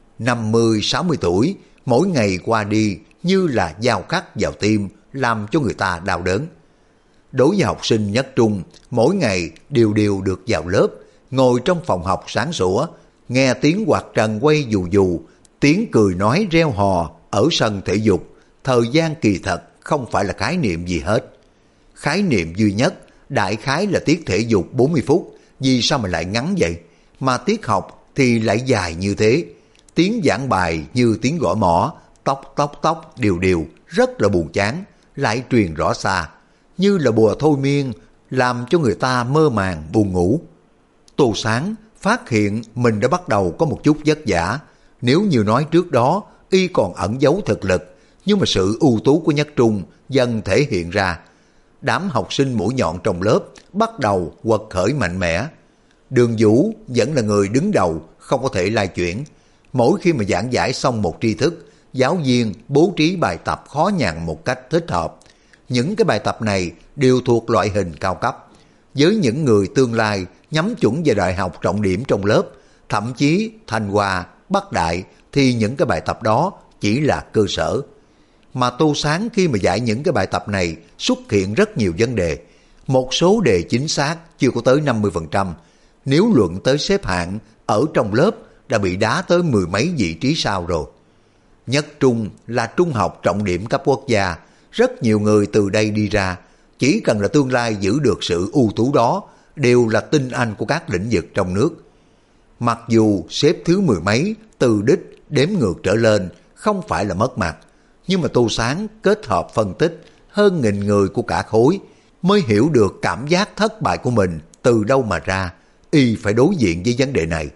50, 60 tuổi, mỗi ngày qua đi như là dao cắt vào tim, làm cho người ta đau đớn. Đối với học sinh nhất trung, mỗi ngày đều đều được vào lớp, ngồi trong phòng học sáng sủa, nghe tiếng quạt trần quay dù dù, tiếng cười nói reo hò ở sân thể dục. Thời gian kỳ thật không phải là khái niệm gì hết. Khái niệm duy nhất, đại khái là tiết thể dục 40 phút, vì sao mà lại ngắn vậy? Mà tiết học thì lại dài như thế. Tiếng giảng bài như tiếng gõ mõ, tóc tóc tóc đều đều, rất là buồn chán, lại truyền rõ xa, như là bùa thôi miên, làm cho người ta mơ màng buồn ngủ. Tô Sáng phát hiện mình đã bắt đầu có một chút vất vả. Nếu như nói trước đó y còn ẩn giấu thực lực, nhưng mà sự ưu tú của nhất trung dần thể hiện ra. Đám học sinh mũi nhọn trong lớp bắt đầu quật khởi mạnh mẽ. Đường Vũ vẫn là người đứng đầu, không có thể lai chuyển. Mỗi khi mà giảng giải xong một tri thức, giáo viên bố trí bài tập khó nhằn một cách thích hợp. Những cái bài tập này đều thuộc loại hình cao cấp. Với những người tương lai nhắm chuẩn về đại học trọng điểm trong lớp, thậm chí Thanh Hoa, Bắc Đại, thì những cái bài tập đó chỉ là cơ sở. Mà Tô Sáng khi mà dạy những cái bài tập này xuất hiện rất nhiều vấn đề. Một số đề chính xác chưa có tới 50%. Nếu luận tới xếp hạng, ở trong lớp đã bị đá tới mười mấy vị trí sau rồi. Nhất trung là trung học trọng điểm cấp quốc gia. Rất nhiều người từ đây đi ra, chỉ cần là tương lai giữ được sự ưu tú đó, đều là tinh anh của các lĩnh vực trong nước. Mặc dù xếp thứ mười mấy, từ đích đếm ngược trở lên không phải là mất mặt, nhưng mà Tô Sáng kết hợp phân tích hơn nghìn người của cả khối, mới hiểu được cảm giác thất bại của mình từ đâu mà ra. Y phải đối diện với vấn đề này.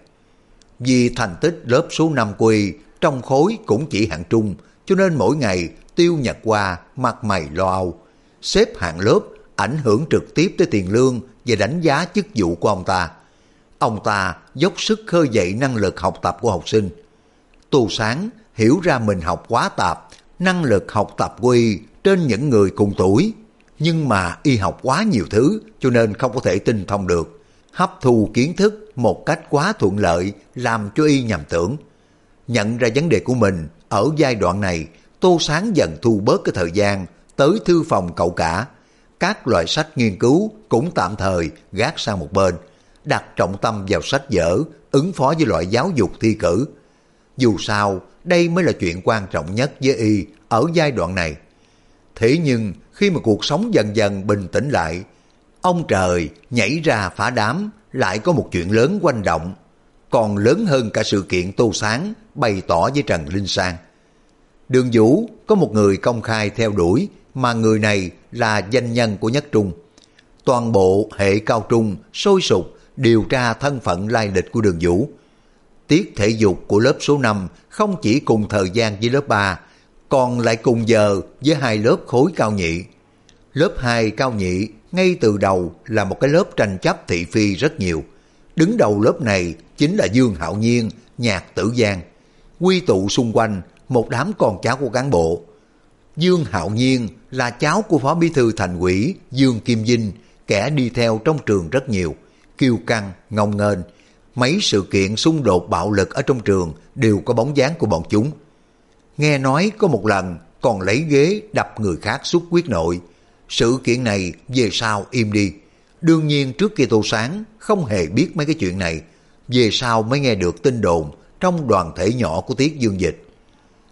Vì thành tích lớp số 5 của Y trong khối cũng chỉ hạng trung, cho nên mỗi ngày Tiêu Nhật Hoa mặt mày lo âu. Xếp hạng lớp ảnh hưởng trực tiếp tới tiền lương và đánh giá chức vụ của ông ta. Ông ta dốc sức khơi dậy năng lực học tập của học sinh. Tô Sáng hiểu ra mình học quá tạp, năng lực học tập của Y trên những người cùng tuổi. Nhưng mà Y học quá nhiều thứ cho nên không có thể tinh thông được. Hấp thu kiến thức một cách quá thuận lợi làm cho Y nhầm tưởng. Nhận ra vấn đề của mình ở giai đoạn này, Tô Sáng dần thu bớt cái thời gian tới thư phòng cậu cả. Các loại sách nghiên cứu cũng tạm thời gác sang một bên, đặt trọng tâm vào sách vở, ứng phó với loại giáo dục thi cử. Dù sao, đây mới là chuyện quan trọng nhất với Y ở giai đoạn này. Thế nhưng khi mà cuộc sống dần dần bình tĩnh lại, ông trời nhảy ra phá đám, lại có một chuyện lớn quanh động, còn lớn hơn cả sự kiện Tô Sáng bày tỏ với Trần Linh Sang. Đường Vũ có một người công khai theo đuổi, mà người này là danh nhân của nhất trung. Toàn bộ hệ cao trung sôi sục điều tra thân phận lai lịch của Đường Vũ. Tiết thể dục của lớp số 5 không chỉ cùng thời gian với lớp 3, còn lại cùng giờ với hai lớp khối cao nhị. Lớp 2 cao nhị ngay từ đầu là một cái lớp tranh chấp thị phi rất nhiều. Đứng đầu lớp này chính là Dương Hạo Nhiên, Nhạc Tử Giang, quy tụ xung quanh một đám con cháu của cán bộ. Dương Hạo Nhiên là cháu của Phó Bí thư Thành ủy Dương Kim Vinh, kẻ đi theo trong trường rất nhiều, kiêu căng, ngông nghênh. Mấy sự kiện xung đột bạo lực ở trong trường đều có bóng dáng của bọn chúng. Nghe nói có một lần còn lấy ghế đập người khác xuất huyết nội. Sự kiện này về sau im đi. Đương nhiên trước kia Tô Sáng không hề biết mấy cái chuyện này, về sau mới nghe được tin đồn trong đoàn thể nhỏ của Tiết Dương Dịch.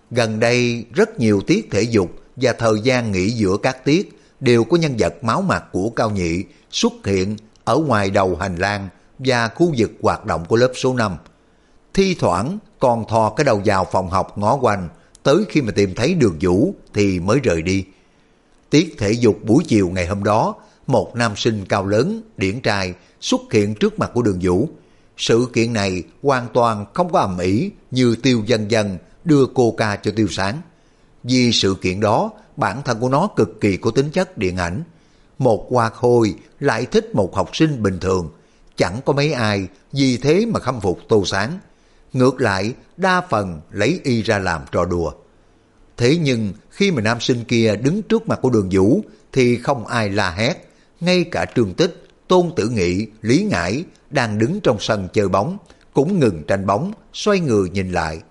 Gần đây rất nhiều tiết thể dục và thời gian nghỉ giữa các tiết đều có nhân vật máu mặt của Cao Nhị xuất hiện ở ngoài đầu hành lang và khu vực hoạt động của lớp số 5. Thi thoảng còn thò cái đầu vào phòng học ngó quanh, tới khi mà tìm thấy Đường Vũ thì mới rời đi. Tiết thể dục buổi chiều ngày hôm đó, một nam sinh cao lớn, điển trai xuất hiện trước mặt của Đường Vũ. Sự kiện này hoàn toàn không có ầm ĩ như Tiêu Dân Dân đưa coca cho Tiêu Sáng. Vì sự kiện đó, bản thân của nó cực kỳ có tính chất điện ảnh. Một hoa khôi lại thích một học sinh bình thường, chẳng có mấy ai vì thế mà khâm phục Tô Sáng. Ngược lại, đa phần lấy y ra làm trò đùa. Thế nhưng khi mà nam sinh kia đứng trước mặt của Đường Vũ thì không ai la hét, ngay cả Trương Tích, Tôn Tử Nghị, Lý Ngãi đang đứng trong sân chơi bóng cũng ngừng tranh bóng, xoay người nhìn lại.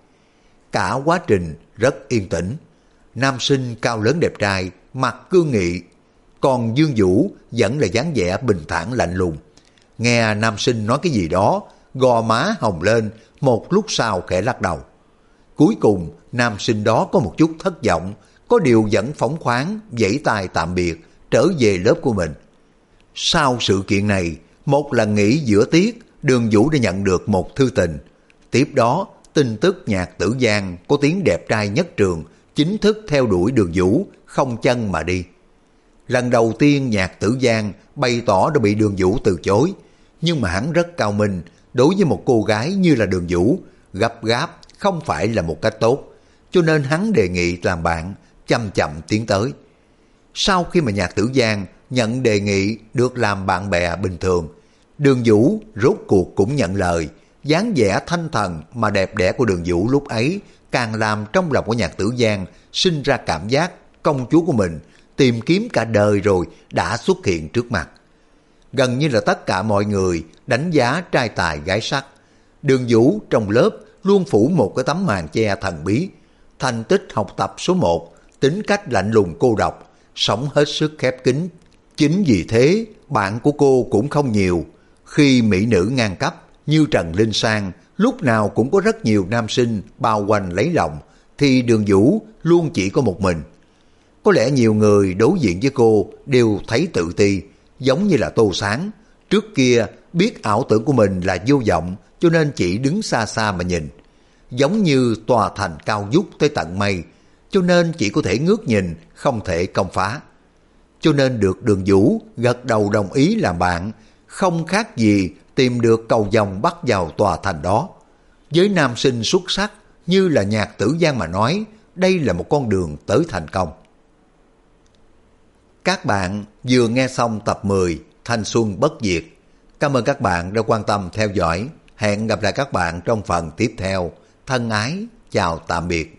Cả quá trình rất yên tĩnh. Nam sinh cao lớn đẹp trai, mặt cương nghị, còn Dương Vũ vẫn là dáng vẻ bình thản lạnh lùng. Nghe nam sinh nói cái gì đó, gò má hồng lên, một lúc sau khẽ lắc đầu. Cuối cùng, nam sinh đó có một chút thất vọng, có điều vẫn phóng khoáng, vẫy tay tạm biệt, trở về lớp của mình. Sau sự kiện này, một lần nghỉ giữa tiết, Đường Vũ đã nhận được một thư tình. Tiếp đó, tin tức Nhạc Tử Giang có tiếng đẹp trai nhất trường, chính thức theo đuổi Đường Vũ, không chân mà đi. Lần đầu tiên Nhạc Tử Giang bày tỏ đã bị Đường Vũ từ chối, nhưng mà hắn rất cao minh, đối với một cô gái như là Đường Vũ, gấp gáp không phải là một cách tốt, cho nên hắn đề nghị làm bạn, chậm chậm tiến tới. Sau khi mà Nhạc Tử Giang nhận đề nghị được làm bạn bè bình thường, Đường Vũ rốt cuộc cũng nhận lời. Dáng vẻ thanh thần mà đẹp đẽ của Đường Vũ lúc ấy càng làm trong lòng của Nhạc Tử Giang sinh ra cảm giác công chúa của mình tìm kiếm cả đời rồi đã xuất hiện trước mặt. Gần như là tất cả mọi người đánh giá trai tài gái sắc. Đường Vũ trong lớp luôn phủ một cái tấm màn che thần bí. Thành tích học tập số 1, tính cách lạnh lùng cô độc, sống hết sức khép kín. Chính vì thế, bạn của cô cũng không nhiều. Khi mỹ nữ ngang cấp như Trần Linh Sang lúc nào cũng có rất nhiều nam sinh bao quanh lấy lòng, thì Đường Vũ luôn chỉ có một mình. Có lẽ nhiều người đối diện với cô đều thấy tự ti, giống như là Tô Sáng. Trước kia biết ảo tưởng của mình là vô vọng, cho nên chỉ đứng xa xa mà nhìn. Giống như tòa thành cao vút tới tận mây, cho nên chỉ có thể ngước nhìn, không thể công phá. Cho nên được Đường Vũ gật đầu đồng ý làm bạn, không khác gì tìm được cầu vồng bắt vào tòa thành đó. Với nam sinh xuất sắc như là Nhạc Tử Giang mà nói, đây là một con đường tới thành công. Các bạn vừa nghe xong tập 10 Thanh Xuân Bất Diệt. Cảm ơn các bạn đã quan tâm theo dõi. Hẹn gặp lại các bạn trong phần tiếp theo. Thân ái, chào tạm biệt.